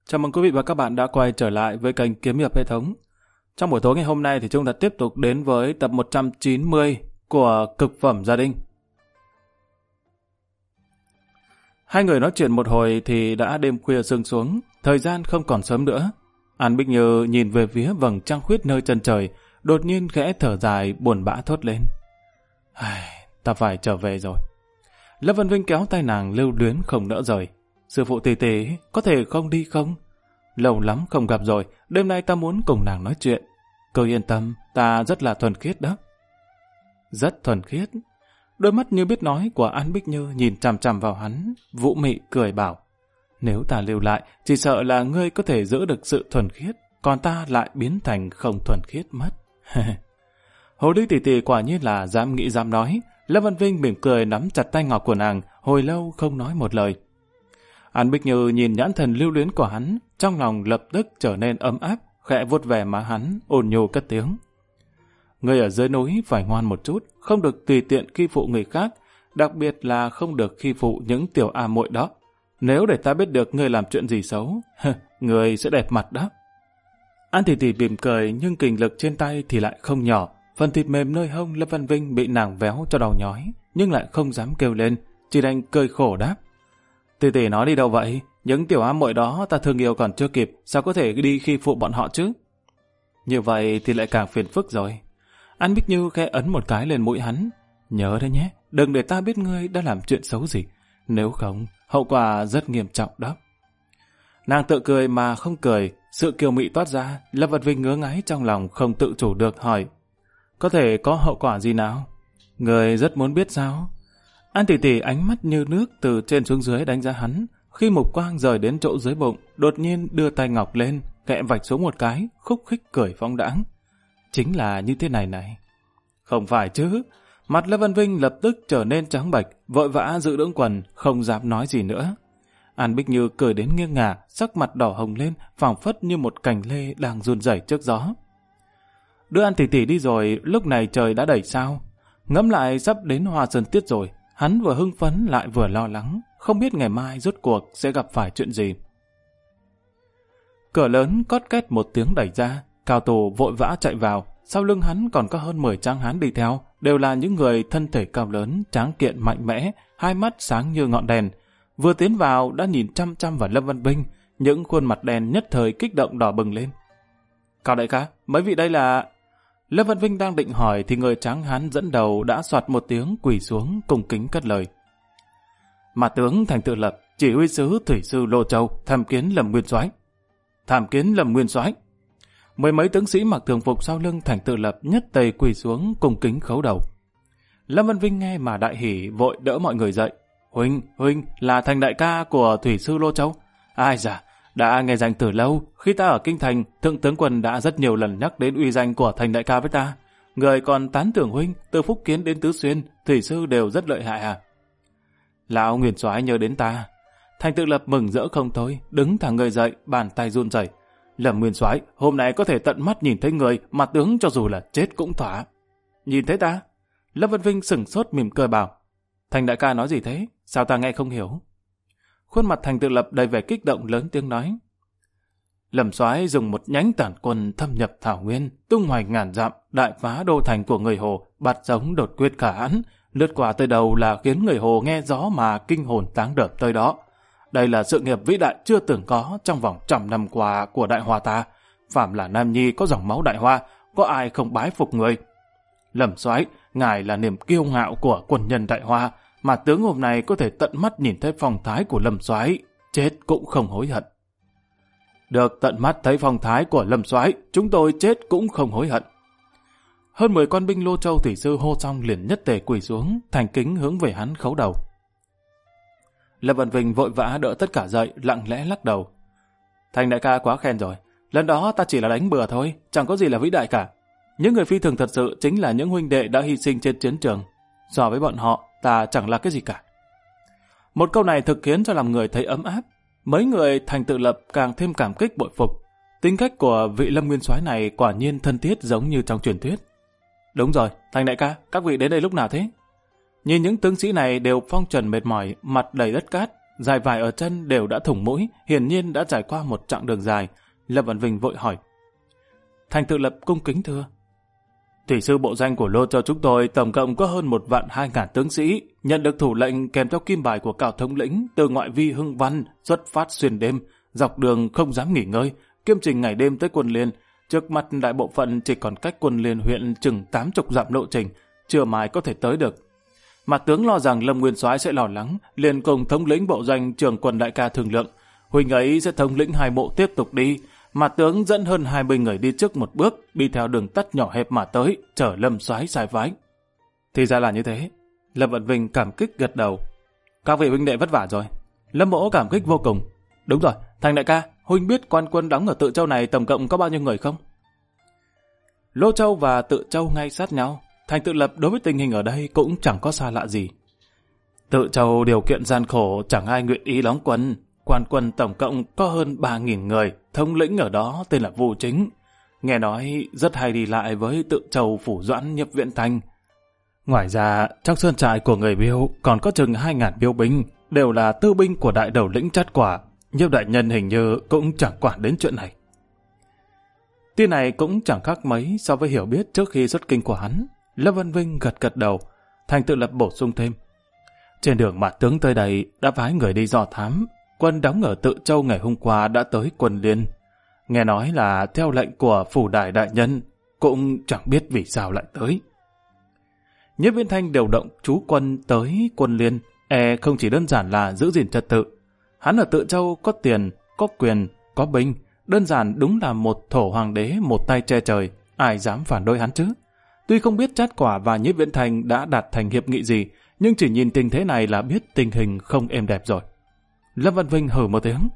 Chào mừng quý vị và các bạn đã quay trở lại với kênh Kiếm Hiệp Hệ Thống. Trong buổi tối ngày hôm nay thì chúng ta tiếp tục đến với tập 190 của Cực Phẩm Gia Đình. Hai người nói chuyện một hồi thì đã đêm khuya sương xuống, thời gian không còn sớm nữa. An Bích Như nhìn về phía vầng trăng khuyết nơi chân trời, đột nhiên khẽ thở dài buồn bã thốt lên. Ta phải trở về rồi. Lâm Vân Vinh kéo tay nàng lưu luyến không nỡ rời. Sư phụ tỷ tỷ, có thể không đi không? Lâu lắm không gặp rồi, đêm nay ta muốn cùng nàng nói chuyện. Cứ yên tâm, ta rất là thuần khiết đó. Rất thuần khiết. Đôi mắt như biết nói của An Bích Như nhìn chằm chằm vào hắn, vũ mị cười bảo. Nếu ta lưu lại, chỉ sợ là ngươi có thể giữ được sự thuần khiết, còn ta lại biến thành không thuần khiết mất. Hồ ly tỷ tỷ quả nhiên là dám nghĩ dám nói. Lâm Văn Vinh mỉm cười nắm chặt tay ngọc của nàng, hồi lâu không nói một lời. An Bích Như nhìn nhãn thần lưu luyến của hắn, trong lòng lập tức trở nên ấm áp, khẽ vuốt về má hắn, ôn nhu cất tiếng. Người ở dưới núi phải ngoan một chút, không được tùy tiện khi phụ người khác, đặc biệt là không được khi phụ những tiểu a muội đó. Nếu để ta biết được ngươi làm chuyện gì xấu, người sẽ đẹp mặt đó. An tỷ tỷ mỉm cười nhưng kình lực trên tay thì lại không nhỏ, phần thịt mềm nơi hông Lâm Văn Vinh bị nàng véo cho đau nhói, nhưng lại không dám kêu lên, chỉ đành cười khổ đáp. Tỷ tỷ nói đi đâu vậy? Những tiểu ám muội đó ta thương yêu còn chưa kịp, sao có thể đi khi phụ bọn họ chứ? Như vậy thì lại càng phiền phức rồi. An Bích Như khẽ ấn một cái lên mũi hắn. Nhớ đấy nhé, đừng để ta biết ngươi đã làm chuyện xấu gì. Nếu không, hậu quả rất nghiêm trọng đó. Nàng tự cười mà không cười, sự kiêu mị toát ra, Lâm Vật Vinh ngứa ngáy trong lòng không tự chủ được hỏi. Có thể có hậu quả gì nào? Người rất muốn biết sao? An tỷ tỷ ánh mắt như nước từ trên xuống dưới đánh giá hắn, khi mục quang rời đến chỗ dưới bụng, đột nhiên đưa tay ngọc lên, kẹ vạch xuống một cái, khúc khích cười phóng đãng. Chính là như thế này này. Không phải chứ. Mặt Lâm Văn Vinh lập tức trở nên trắng bệch, vội vã giữ đũng quần, không dám nói gì nữa. An Bích Như cười đến nghiêng ngả, sắc mặt đỏ hồng lên, phảng phất như một cành lê đang run rẩy trước gió. Đưa An tỷ tỷ đi rồi, lúc này trời đã đẩy sao. Ngẫm lại sắp đến Hoa Sơn Tiết rồi, hắn vừa hưng phấn lại vừa lo lắng, không biết ngày mai rốt cuộc sẽ gặp phải chuyện gì. Cửa lớn cót két một tiếng đẩy ra, Cao Tù vội vã chạy vào, sau lưng hắn còn có hơn 10 tráng hán đi theo, đều là những người thân thể cao lớn, tráng kiện mạnh mẽ, hai mắt sáng như ngọn đèn. Vừa tiến vào đã nhìn chăm chăm vào Lâm Văn Vinh, những khuôn mặt đen nhất thời kích động đỏ bừng lên. Cao đại ca, mấy vị đây là... Lâm Văn Vinh đang định hỏi thì người tráng hán dẫn đầu đã soạt một tiếng quỳ xuống cung kính cất lời. Mà tướng Thành Tự Lập, chỉ huy sứ thủy sư Lô Châu, tham kiến Lâm Nguyên Soái. Tham kiến Lâm Nguyên Soái. Mười mấy tướng sĩ mặc thường phục sau lưng Thành Tự Lập nhất tề quỳ xuống cung kính khấu đầu. Lâm Văn Vinh nghe mà đại hỉ vội đỡ mọi người dậy. Huynh là Thành đại ca của thủy sư Lô Châu. Ai dạ, đã nghe danh từ lâu, khi ta ở Kinh Thành, Thượng tướng quân đã rất nhiều lần nhắc đến uy danh của Thành đại ca với ta. Người còn tán thưởng huynh, từ Phúc Kiến đến Tứ Xuyên, thủy sư đều rất lợi hại à. Lão Nguyên Soái nhớ đến ta. Thành Tự Lập mừng rỡ không thôi, đứng thẳng người dậy, bàn tay run rẩy. Lâm Nguyên Soái, hôm nay có thể tận mắt nhìn thấy người, mà tướng cho dù là chết cũng thỏa. Nhìn thấy ta? Lâm Văn Vinh sửng sốt mỉm cười bảo. Thành đại ca nói gì thế? Sao ta nghe không hiểu? Khuôn mặt Thành Tự Lập đầy vẻ kích động lớn tiếng nói. Lâm Soái dùng một nhánh tản quân thâm nhập Thảo Nguyên, tung hoành ngàn dặm, đại phá đô thành của người Hồ, bạt giống đột quyết khả hãn, lướt qua tới đầu là khiến người Hồ nghe gió mà kinh hồn táng đợp tới đó. Đây là sự nghiệp vĩ đại chưa từng có trong vòng 100 năm qua của Đại Hoa ta. Phạm là nam nhi có dòng máu Đại Hoa, có ai không bái phục người? Lâm Soái, ngài là niềm kiêu ngạo của quân nhân Đại Hoa, mà tướng hôm nay có thể tận mắt nhìn thấy phong thái của Lâm Soái, chết cũng không hối hận. Được tận mắt thấy phong thái của Lâm Soái, chúng tôi chết cũng không hối hận. Hơn 10 quan binh Lô Châu thủy sư hô xong liền nhất tề quỳ xuống, thành kính hướng về hắn khấu đầu. Lâm Văn Vinh vội vã đỡ tất cả dậy, lặng lẽ lắc đầu. Thành đại ca quá khen rồi, lần đó ta chỉ là đánh bừa thôi, chẳng có gì là vĩ đại cả. Những người phi thường thật sự chính là những huynh đệ đã hy sinh trên chiến trường. So với bọn họ, ta chẳng là cái gì cả. Một câu này thực khiến cho làm người thấy ấm áp. Mấy người Thành Tự Lập càng thêm cảm kích bội phục. Tính cách của vị Lâm Nguyên Soái này quả nhiên thân thiết giống như trong truyền thuyết. Đúng rồi, Thành đại ca, các vị đến đây lúc nào thế? Nhìn những tướng sĩ này đều phong trần mệt mỏi, mặt đầy đất cát, dài vải ở chân đều đã thủng mũi, hiển nhiên đã trải qua một chặng đường dài. Lâm Vạn Vinh vội hỏi. Thành Tự Lập cung kính thưa. Thủy sư bộ danh của Lô Châu chúng tôi tổng cộng có hơn 1.200.000 tướng sĩ, nhận được thủ lệnh kèm theo kim bài của Cao thống lĩnh từ ngoại vi Hưng Văn, xuất phát xuyên đêm, dọc đường không dám nghỉ ngơi, kiêm trình ngày đêm tới Quân Liên. Trước mặt đại bộ phận chỉ còn cách Quân Liên huyện chừng 80 dặm lộ trình, chưa mai có thể tới được. Mà tướng lo rằng Lâm Nguyên Soái sẽ lo lắng, liền cùng thống lĩnh bộ danh trưởng quân đại ca thương lượng, huynh ấy sẽ thống lĩnh 2 bộ tiếp tục đi, mà tướng dẫn hơn 20 người đi trước một bước, đi theo đường tắt nhỏ hẹp mà tới, chở Lâm Soái sai phái. Thì ra là như thế. Lâm Vạn Vinh cảm kích gật đầu. Các vị huynh đệ vất vả rồi. Lâm Mỗ cảm kích vô cùng. Đúng rồi, Thành đại ca, huynh biết quan quân đóng ở Tự Châu này tổng cộng có bao nhiêu người không? Lô Châu và Tự Châu ngay sát nhau, Thành Tự Lập đối với tình hình ở đây cũng chẳng có xa lạ gì. Tự Châu điều kiện gian khổ, chẳng ai nguyện ý đóng quân. Quan quân tổng cộng có hơn 3.000 người, thống lĩnh ở đó tên là Vu Chính. Nghe nói rất hay đi lại với Tự Châu Phủ Doãn Nhiếp Viễn Thanh. Ngoài ra, trong sơn trại của người Biêu còn có chừng 2.000 Biêu binh, đều là tư binh của đại đầu lĩnh Trát Quả. Nhiếp đại nhân hình như cũng chẳng quản đến chuyện này. Tin này cũng chẳng khác mấy so với hiểu biết trước khi xuất kinh của hắn. Lâm Vạn Vinh gật gật đầu, Thành Tự Lập bổ sung thêm. Trên đường mặt tướng tới đây đã phái người đi dò thám, quân đóng ở Tự Châu ngày hôm qua đã tới Quân Liên. Nghe nói là theo lệnh của Phủ Đài đại nhân, cũng chẳng biết vì sao lại tới. Nhiếp Viễn Thanh điều động trú quân tới Quân Liên, không chỉ đơn giản là giữ gìn trật tự. Hắn ở Tự Châu có tiền, có quyền, có binh, đơn giản đúng là một thổ hoàng đế một tay che trời, ai dám phản đối hắn chứ? Tuy không biết Trát Quả và Nhiếp Viễn Thanh đã đạt thành hiệp nghị gì, nhưng chỉ nhìn tình thế này là biết tình hình không êm đẹp rồi. Lâm Vạn Vinh hừ một tiếng.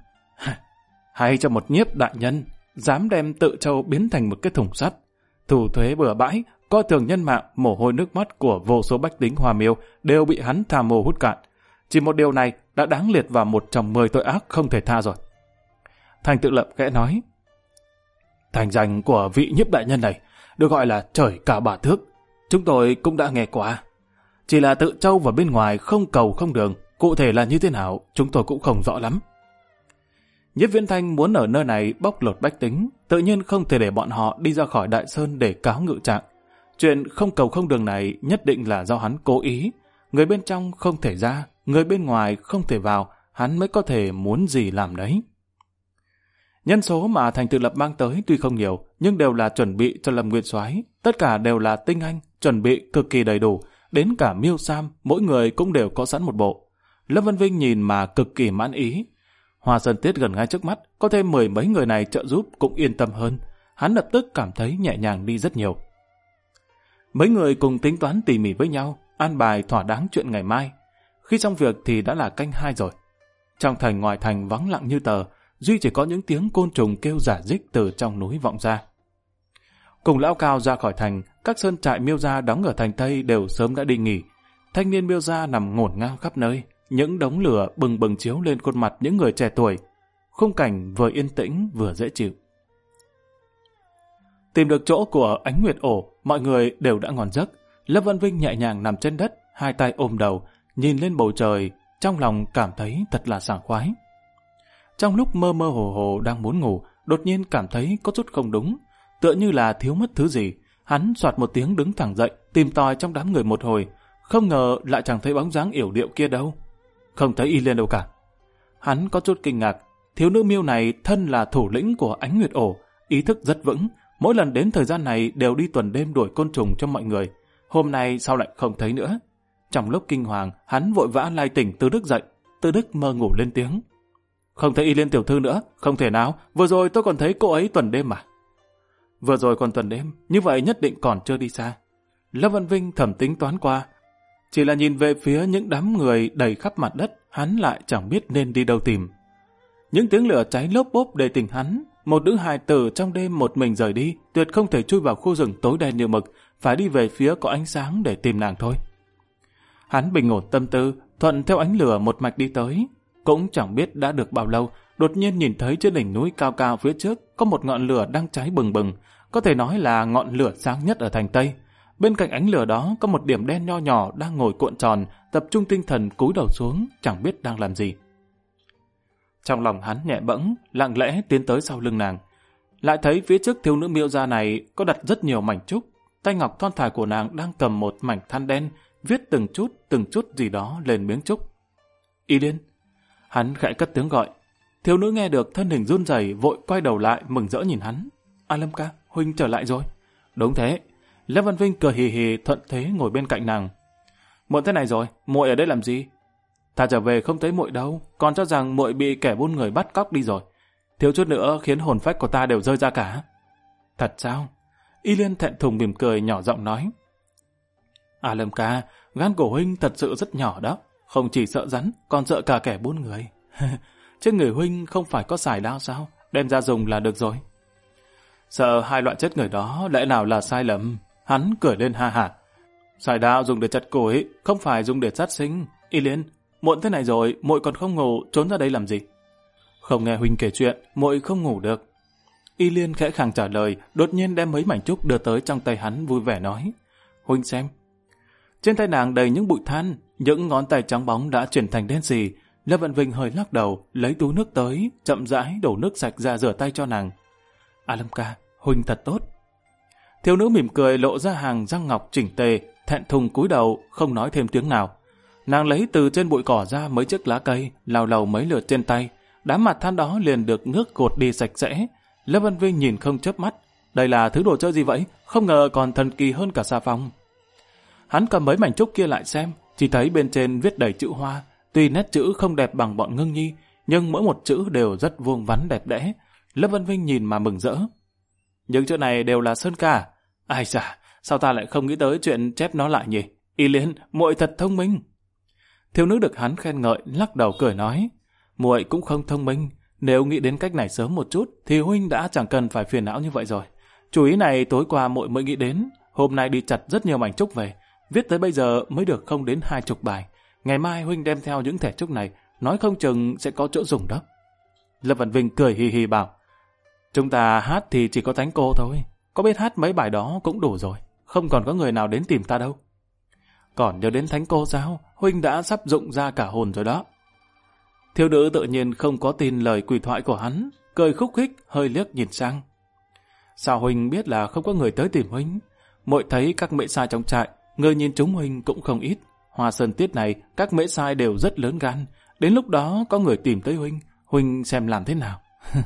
Hay cho một Nhiếp đại nhân, dám đem Tự Châu biến thành một cái thùng sắt. Thủ thuế bừa bãi, coi thường nhân mạng, mồ hôi nước mắt của vô số bách tính Hoa Miêu đều bị hắn tham mô hút cạn. Chỉ một điều này đã đáng liệt vào một trong 10 tội ác không thể tha rồi. Thành Tự Lập khẽ nói. Thành danh của vị Nhiếp đại nhân này được gọi là trời cả bà thước. Chúng tôi cũng đã nghe qua. Chỉ là Tự Châu và bên ngoài không cầu không đường, cụ thể là như thế nào chúng tôi cũng không rõ lắm. Nhiếp Viễn Thanh muốn ở nơi này bóc lột bách tính, tự nhiên không thể để bọn họ đi ra khỏi Đại Sơn để cáo ngự trạng. Chuyện không cầu không đường này nhất định là do hắn cố ý. Người bên trong không thể ra, người bên ngoài không thể vào, hắn mới có thể muốn gì làm đấy. Nhân số mà Thành Tự Lập mang tới tuy không nhiều, nhưng đều là chuẩn bị cho Lâm Nguyên Soái. Tất cả đều là tinh anh, chuẩn bị cực kỳ đầy đủ. Đến cả Miêu Sam, mỗi người cũng đều có sẵn một bộ. Lâm Vạn Vinh nhìn mà cực kỳ mãn ý. Hoa Sơn Tiết gần ngay trước mắt, có thêm 10 mấy người này trợ giúp cũng yên tâm hơn. Hắn lập tức cảm thấy nhẹ nhàng đi rất nhiều. Mấy người cùng tính toán tỉ mỉ với nhau, an bài thỏa đáng chuyện ngày mai. Khi xong việc thì đã là canh 2 rồi. Trong thành ngoài thành vắng lặng như tờ, duy chỉ có những tiếng côn trùng kêu rả rích từ trong núi vọng ra. Cùng Lão Cao ra khỏi thành, các sơn trại Miêu gia đóng ở thành Tây đều sớm đã đi nghỉ. Thanh niên Miêu gia nằm ngổn ngang khắp nơi, những đống lửa bừng bừng chiếu lên khuôn mặt những người trẻ tuổi. Khung cảnh vừa yên tĩnh vừa dễ chịu. Tìm được chỗ của Ánh Nguyệt ổ, mọi người đều đã ngon giấc. Lâm Vạn Vinh nhẹ nhàng nằm trên đất, hai tay ôm đầu, nhìn lên bầu trời, trong lòng cảm thấy thật là sảng khoái. Trong lúc mơ mơ hồ hồ đang muốn ngủ, đột nhiên cảm thấy có chút không đúng, tựa như là thiếu mất thứ gì. Hắn soạt một tiếng đứng thẳng dậy, tìm tòi trong đám người một hồi, không ngờ lại chẳng thấy bóng dáng yểu điệu kia đâu. Không thấy y Liên đâu cả. Hắn có chút kinh ngạc, thiếu nữ Miêu này thân là thủ lĩnh của Ánh Nguyệt ổ, ý thức rất vững, mỗi lần đến thời gian này đều đi tuần đêm đuổi côn trùng cho mọi người. Hôm nay sao lại không thấy nữa? Trong lúc kinh hoàng, hắn vội vã lai tỉnh Tư Đức dậy. Tư Đức mơ ngủ lên tiếng. Không thấy y Liên tiểu thư nữa, không thể nào, vừa rồi tôi còn thấy cô ấy tuần đêm mà. Vừa rồi còn tuần đêm, như vậy nhất định còn chưa đi xa. Lâm Vạn Vinh thầm tính toán qua. Chỉ là nhìn về phía những đám người đầy khắp mặt đất, hắn lại chẳng biết nên đi đâu tìm. Những tiếng lửa cháy lốp bốp để tỉnh hắn. Một nữ hài tử trong đêm một mình rời đi, tuyệt không thể chui vào khu rừng tối đen như mực, phải đi về phía có ánh sáng để tìm nàng thôi. Hắn bình ổn tâm tư, thuận theo ánh lửa một mạch đi tới. Cũng chẳng biết đã được bao lâu, đột nhiên nhìn thấy trên đỉnh núi cao cao phía trước có một ngọn lửa đang cháy bừng bừng, có thể nói là ngọn lửa sáng nhất ở thành Tây. Bên cạnh ánh lửa đó có một điểm đen nho nhỏ đang ngồi cuộn tròn, tập trung tinh thần cúi đầu xuống, chẳng biết đang làm gì. Trong lòng hắn nhẹ bẫng, lặng lẽ tiến tới sau lưng nàng. Lại thấy phía trước thiếu nữ Miêu gia này có đặt rất nhiều mảnh trúc. Tay ngọc thon thả của nàng đang cầm một mảnh than đen, viết từng chút gì đó lên miếng trúc. Y Liên. Hắn khẽ cất tiếng gọi. Thiếu nữ nghe được thân hình run rẩy, vội quay đầu lại mừng rỡ nhìn hắn. A Lâm ca, huynh trở lại rồi. Đúng thế. Lâm Văn Vinh cười hì hì thuận thế ngồi bên cạnh nàng. Muộn thế này rồi, muội ở đây làm gì? Ta trở về không thấy muội đâu, còn cho rằng muội bị kẻ buôn người bắt cóc đi rồi. Thiếu chút nữa khiến hồn phách của ta đều rơi ra cả. Thật sao? Y Liên thẹn thùng mỉm cười nhỏ giọng nói. A Lâm ca, gan của huynh thật sự rất nhỏ đó, không chỉ sợ rắn, còn sợ cả kẻ buôn người. Trên người huynh không phải có xài đao sao? Đem ra dùng là được rồi. Sợ hai loại chết người đó lẽ nào là sai lầm? Hắn cười lên ha hả. Xài đao dùng để chặt củi, không phải dùng để sát sinh. Y Liên, muộn thế này rồi, muội còn không ngủ, trốn ra đây làm gì? Không nghe huynh kể chuyện, muội không ngủ được. Y Liên khẽ khàng trả lời, đột nhiên đem mấy mảnh trúc đưa tới trong tay hắn, vui vẻ nói. Huynh xem. Trên tay nàng đầy những bụi than, những ngón tay trắng bóng đã chuyển thành đen xì. Lâm Vận Vinh hơi lắc đầu, lấy túi nước tới, chậm rãi đổ nước sạch ra rửa tay cho nàng. A Lâm ca, huynh thật tốt. Thiếu nữ mỉm cười lộ ra hàng răng ngọc chỉnh tề, thẹn thùng cúi đầu, không nói thêm tiếng nào. Nàng lấy từ trên bụi cỏ ra mấy chiếc lá cây, lào lầu mấy lượt trên tay. Đám mặt than đó liền được nước gột đi sạch sẽ. Lâm Văn Vinh nhìn không chớp mắt. Đây là thứ đồ chơi gì vậy? Không ngờ còn thần kỳ hơn cả xà phòng. Hắn cầm mấy mảnh trúc kia lại xem, chỉ thấy bên trên viết đầy chữ hoa. Tuy nét chữ không đẹp bằng bọn Ngưng Nhi, nhưng mỗi một chữ đều rất vuông vắn đẹp đẽ. Lâm Văn Vinh nhìn mà mừng rỡ. Những chữ này đều là sơn ca. Ai da, sao ta lại không nghĩ tới chuyện chép nó lại nhỉ? Y Liên, muội thật thông minh. Thiếu nữ được hắn khen ngợi, lắc đầu cười nói. Muội cũng không thông minh. Nếu nghĩ đến cách này sớm một chút, thì huynh đã chẳng cần phải phiền não như vậy rồi. Chủ ý này tối qua muội mới nghĩ đến. Hôm nay đi chặt rất nhiều mảnh trúc về. Viết tới bây giờ mới được không đến 20 bài. Ngày mai huynh đem theo những thẻ trúc này, nói không chừng sẽ có chỗ dùng đó. Lâm Văn Vinh cười hì hì bảo. Chúng ta hát thì chỉ có Thánh cô thôi. Có biết hát mấy bài đó cũng đủ rồi. Không còn có người nào đến tìm ta đâu. Còn nhớ đến Thánh cô sao? Huynh đã sắp dụng ra cả hồn rồi đó. Thiếu nữ tự nhiên không có tin lời quỷ thoại của hắn, cười khúc khích, hơi liếc nhìn sang. Sao huynh biết là không có người tới tìm huynh? Muội thấy các mễ sai trong trại, người nhìn chúng huynh cũng không ít. Hoa sơn tiết này, các mễ sai đều rất lớn gan. Đến lúc đó có người tìm tới huynh, huynh xem làm thế nào.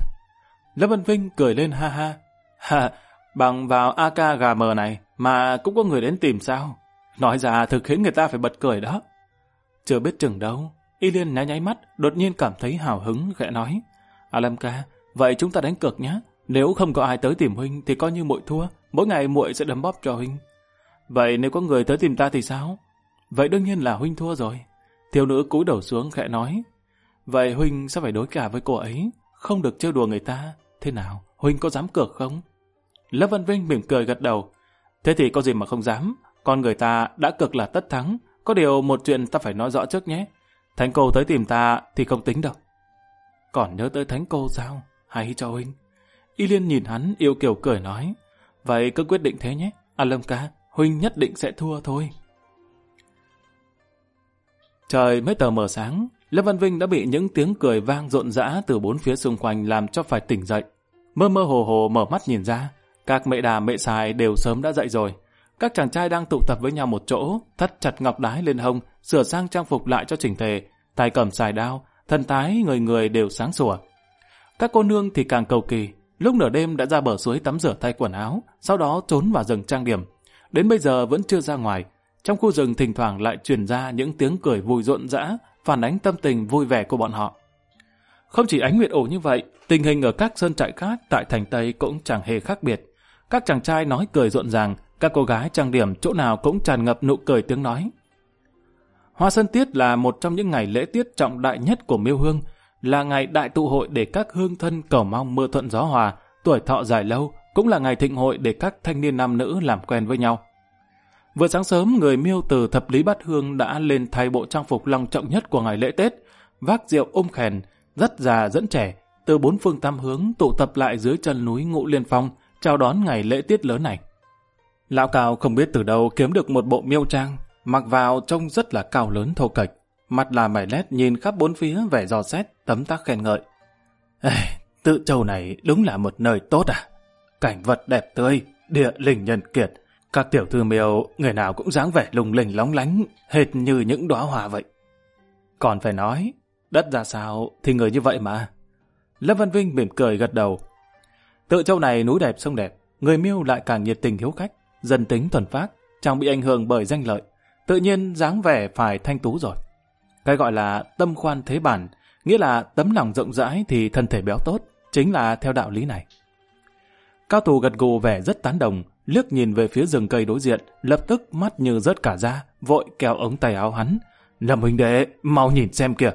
Lâm Văn Vinh cười lên ha ha. Ha, bằng vào AKGM này mà cũng có người đến tìm sao? Nói ra thực khiến người ta phải bật cười đó. Chưa biết chừng đâu. Y Liên nháy nháy mắt, đột nhiên cảm thấy hào hứng, khẽ nói. A Lâm ca, vậy chúng ta đánh cược nhé. Nếu không có ai tới tìm huynh thì coi như muội thua. Mỗi ngày muội sẽ đấm bóp cho huynh. Vậy nếu có người tới tìm ta thì sao? Vậy đương nhiên là huynh thua rồi. Thiếu nữ cúi đầu xuống khẽ nói. Vậy huynh sẽ phải đối cả với cô ấy, không được trêu đùa người ta. Thế nào, huynh có dám cược không? Lâm Văn Vinh mỉm cười gật đầu. Thế thì có gì mà không dám. Con người ta đã cược là tất thắng. Có điều một chuyện ta phải nói rõ trước nhé. Thánh cô tới tìm ta thì không tính đâu. Còn nhớ tới Thánh cô sao? Hay cho huynh. Y Liên nhìn hắn yêu kiều cười nói. Vậy cứ quyết định thế nhé. A Lâm ca, huynh nhất định sẽ thua thôi. Trời mới tờ mờ sáng, Lâm Văn Vinh đã bị những tiếng cười vang rộn rã từ bốn phía xung quanh làm cho phải tỉnh dậy. Mơ mơ hồ hồ mở mắt nhìn ra, các mẹ đà mẹ xài đều sớm đã dậy rồi. Các chàng trai đang tụ tập với nhau một chỗ, thắt chặt ngọc đái lên hông, sửa sang trang phục lại cho chỉnh tề, tay cầm xài đao, thần thái người người đều sáng sủa. Các cô nương thì càng cầu kỳ, lúc nửa đêm đã ra bờ suối tắm rửa thay quần áo, sau đó trốn vào rừng trang điểm. Đến bây giờ vẫn chưa ra ngoài. Trong khu rừng thỉnh thoảng lại truyền ra những tiếng cười vui rộn rã, phản ánh tâm tình vui vẻ của bọn họ. Không chỉ Ánh Nguyệt ổ như vậy, tình hình ở các sơn trại khác tại thành Tây cũng chẳng hề khác biệt. Các chàng trai nói cười rộn ràng, các cô gái trang điểm chỗ nào cũng tràn ngập nụ cười tiếng nói. Hoa Sơn Tiết là một trong những ngày lễ tiết trọng đại nhất của Miêu Hương, là ngày đại tụ hội để các hương thân cầu mong mưa thuận gió hòa, tuổi thọ dài lâu, cũng là ngày thịnh hội để các thanh niên nam nữ làm quen với nhau. Vừa sáng sớm, người Miêu từ thập lý bát hương đã lên thay bộ trang phục long trọng nhất của ngày lễ Tết, vác rượu khèn, dắt già dẫn trẻ, từ bốn phương tám hướng tụ tập lại dưới chân núi Ngũ Liên Phong, chào đón ngày lễ Tiết lớn này. Lão Cao không biết từ đâu kiếm được một bộ miêu trang, mặc vào trông rất là cao lớn thô kệch. mặt là mày lét nhìn khắp bốn phía vẻ dò xét, tấm tắc khen ngợi. Tự Châu này đúng là một nơi tốt à? Cảnh vật đẹp tươi, địa linh nhân kiệt. Các tiểu thư miêu người nào cũng dáng vẻ lung linh lóng lánh, hệt như những đóa hoa vậy. Còn phải nói, đất ra sao thì người như vậy mà. Lâm Văn Vinh mỉm cười gật đầu. Tự Châu này núi đẹp sông đẹp, người miêu lại càng nhiệt tình hiếu khách, dân tính thuần phác, chẳng bị ảnh hưởng bởi danh lợi, tự nhiên dáng vẻ phải thanh tú rồi. Cái gọi là tâm khoan thế bản, nghĩa là tấm lòng rộng rãi thì thân thể béo tốt, chính là theo đạo lý này. Cao Tù gật gù vẻ rất tán đồng, liếc nhìn về phía rừng cây đối diện, lập tức mắt như rớt cả ra, vội kéo ống tay áo hắn. Lâm huynh đệ, mau nhìn xem kìa.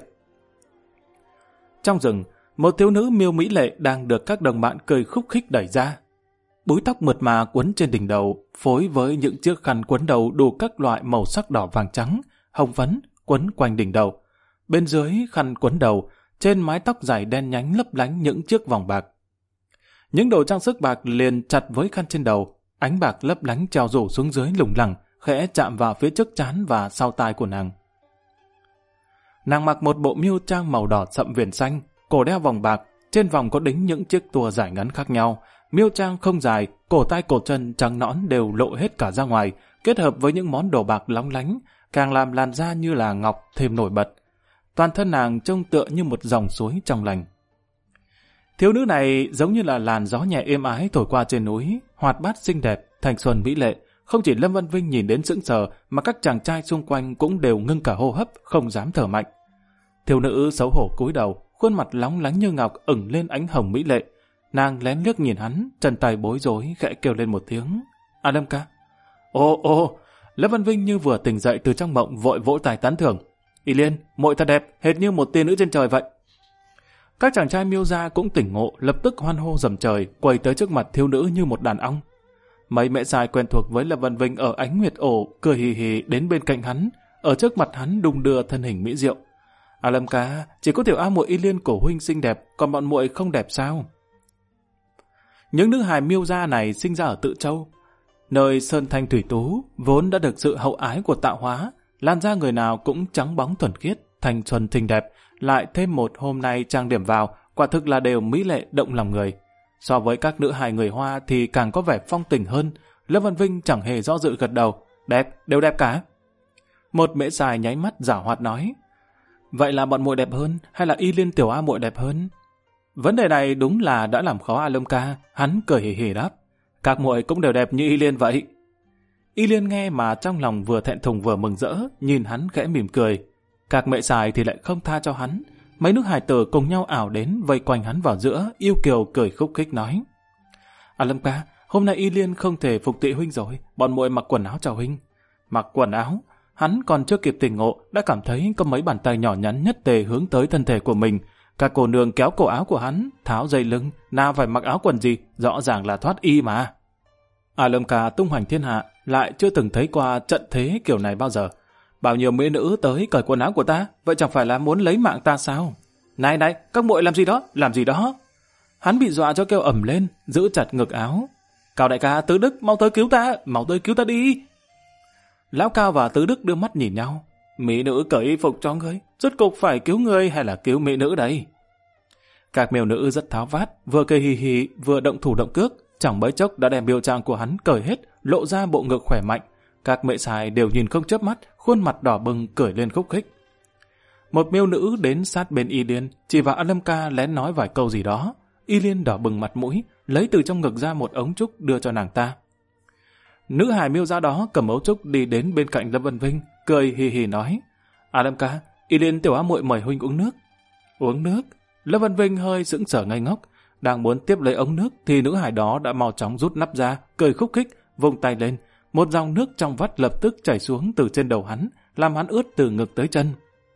Trong rừng, một thiếu nữ miêu mỹ lệ đang được các đồng bạn cười khúc khích đẩy ra. Búi tóc mượt mà quấn trên đỉnh đầu, phối với những chiếc khăn quấn đầu đủ các loại màu sắc đỏ vàng trắng, hồng phấn quấn quanh đỉnh đầu. Bên dưới khăn quấn đầu, trên mái tóc dài đen nhánh lấp lánh những chiếc vòng bạc. Những đồ trang sức bạc liền chặt với khăn trên đầu, ánh bạc lấp lánh treo rủ xuống dưới lủng lẳng, khẽ chạm vào phía trước trán và sau tai của nàng. Nàng mặc một bộ miêu trang màu đỏ sậm viền xanh, cổ đeo vòng bạc, trên vòng có đính những chiếc tua dài ngắn khác nhau. Miêu trang không dài, cổ tay cổ chân trắng nõn đều lộ hết cả ra ngoài, kết hợp với những món đồ bạc lóng lánh, càng làm làn da như là ngọc thêm nổi bật. Toàn thân nàng trông tựa như một dòng suối trong lành. Thiếu nữ này giống như là làn gió nhẹ êm ái thổi qua trên núi, hoạt bát xinh đẹp, thanh xuân mỹ lệ. Không chỉ Lâm Văn Vinh nhìn đến sững sờ, mà các chàng trai xung quanh cũng đều ngưng cả hô hấp, không dám thở mạnh. Thiếu nữ xấu hổ cúi đầu, khuôn mặt lóng lánh như ngọc ửng lên ánh hồng mỹ lệ. Nàng lén liếc nhìn hắn, chân tay bối rối, khẽ kêu lên một tiếng. A Lâm ca. Ô, Lâm Văn Vinh như vừa tỉnh dậy từ trong mộng, vội vỗ tay tán thưởng. Y Liên, muội thật đẹp, hệt như một tia nữ trên trời vậy. Các chàng trai miêu gia cũng tỉnh ngộ, lập tức hoan hô dầm trời, quay tới trước mặt thiếu nữ như một đàn ong. Mấy mẹ sai quen thuộc với Lâm Văn Vinh ở Ánh Nguyệt Ổ cười hì hì đến bên cạnh hắn, ở trước mặt hắn đung đưa thân hình mỹ diệu. A Lâm ca, chỉ có tiểu A muội Y Liên cổ huynh xinh đẹp, còn bọn muội không đẹp sao? Những nữ hài miêu gia này sinh ra ở Tự Châu, nơi sơn thanh thủy tú, vốn đã được sự hậu ái của tạo hóa, làn da người nào cũng trắng bóng thuần khiết, thanh xuân xinh đẹp, lại thêm một hôm nay trang điểm vào, quả thực là đều mỹ lệ động lòng người. So với các nữ hài người Hoa thì càng có vẻ phong tình hơn. Lâm Văn Vinh chẳng hề do dự gật đầu. Đẹp, đều đẹp cả. Một mễ xài nháy mắt giảo hoạt nói. Vậy là bọn muội đẹp hơn hay là Y Liên tiểu A muội đẹp hơn? Vấn đề này đúng là đã làm khó A Lâm ca. Hắn cười hì hì đáp. Các muội cũng đều đẹp như Y Liên vậy. Y Liên nghe mà trong lòng vừa thẹn thùng vừa mừng rỡ, nhìn hắn khẽ mỉm cười. Các mẹ xài thì lại không tha cho hắn. Mấy nước hài tử cùng nhau ảo đến vây quanh hắn vào giữa, yêu kiều cười khúc khích nói. A Lâm ca, hôm nay Y Liên không thể phục tị huynh rồi, bọn muội mặc quần áo chào huynh. Mặc quần áo? Hắn còn chưa kịp tỉnh ngộ, đã cảm thấy có mấy bàn tay nhỏ nhắn nhất tề hướng tới thân thể của mình. Các cô nương kéo cổ áo của hắn, tháo dây lưng, nào phải mặc áo quần gì, rõ ràng là thoát y mà. A Lâm ca tung hoành thiên hạ, lại chưa từng thấy qua trận thế kiểu này bao giờ. Bao nhiêu mỹ nữ tới cởi quần áo của ta, vậy chẳng phải là muốn lấy mạng ta sao? Này, các muội làm gì đó? Hắn bị dọa cho kêu ầm lên, giữ chặt ngực áo. Cao đại ca, Tứ Đức, mau tới cứu ta đi. Lão Cao và Tứ Đức đưa mắt nhìn nhau. Mỹ nữ cởi y phục cho ngươi, rốt cục phải cứu ngươi hay là cứu mỹ nữ đây? Các miêu nữ rất tháo vát, vừa cười hì hì, vừa động thủ động cước, chẳng mấy chốc đã đem biểu trang của hắn cởi hết, lộ ra bộ ngực khỏe mạnh. Các mẹ xài đều nhìn không chớp mắt, khuôn mặt đỏ bừng cười lên khúc khích. Một miêu nữ đến sát bên Y Liên, chỉ vào A Lâm ca lén nói vài câu gì đó. Y Liên đỏ bừng mặt mũi, lấy từ trong ngực ra một ống trúc đưa cho nàng ta. Nữ hài miêu gia đó cầm ống trúc đi đến bên cạnh Lâm Văn Vinh, cười hì hì nói. A Lâm ca, Y Liên tiểu A muội mời huynh uống nước. Uống nước? Lâm Văn Vinh hơi sững sờ ngây ngốc, đang muốn tiếp lấy ống nước thì nữ hài đó đã mau chóng rút nắp ra, cười khúc khích, vung tay lên. Một dòng nước trong vắt lập tức chảy xuống từ trên đầu hắn, làm hắn ướt từ ngực tới chân.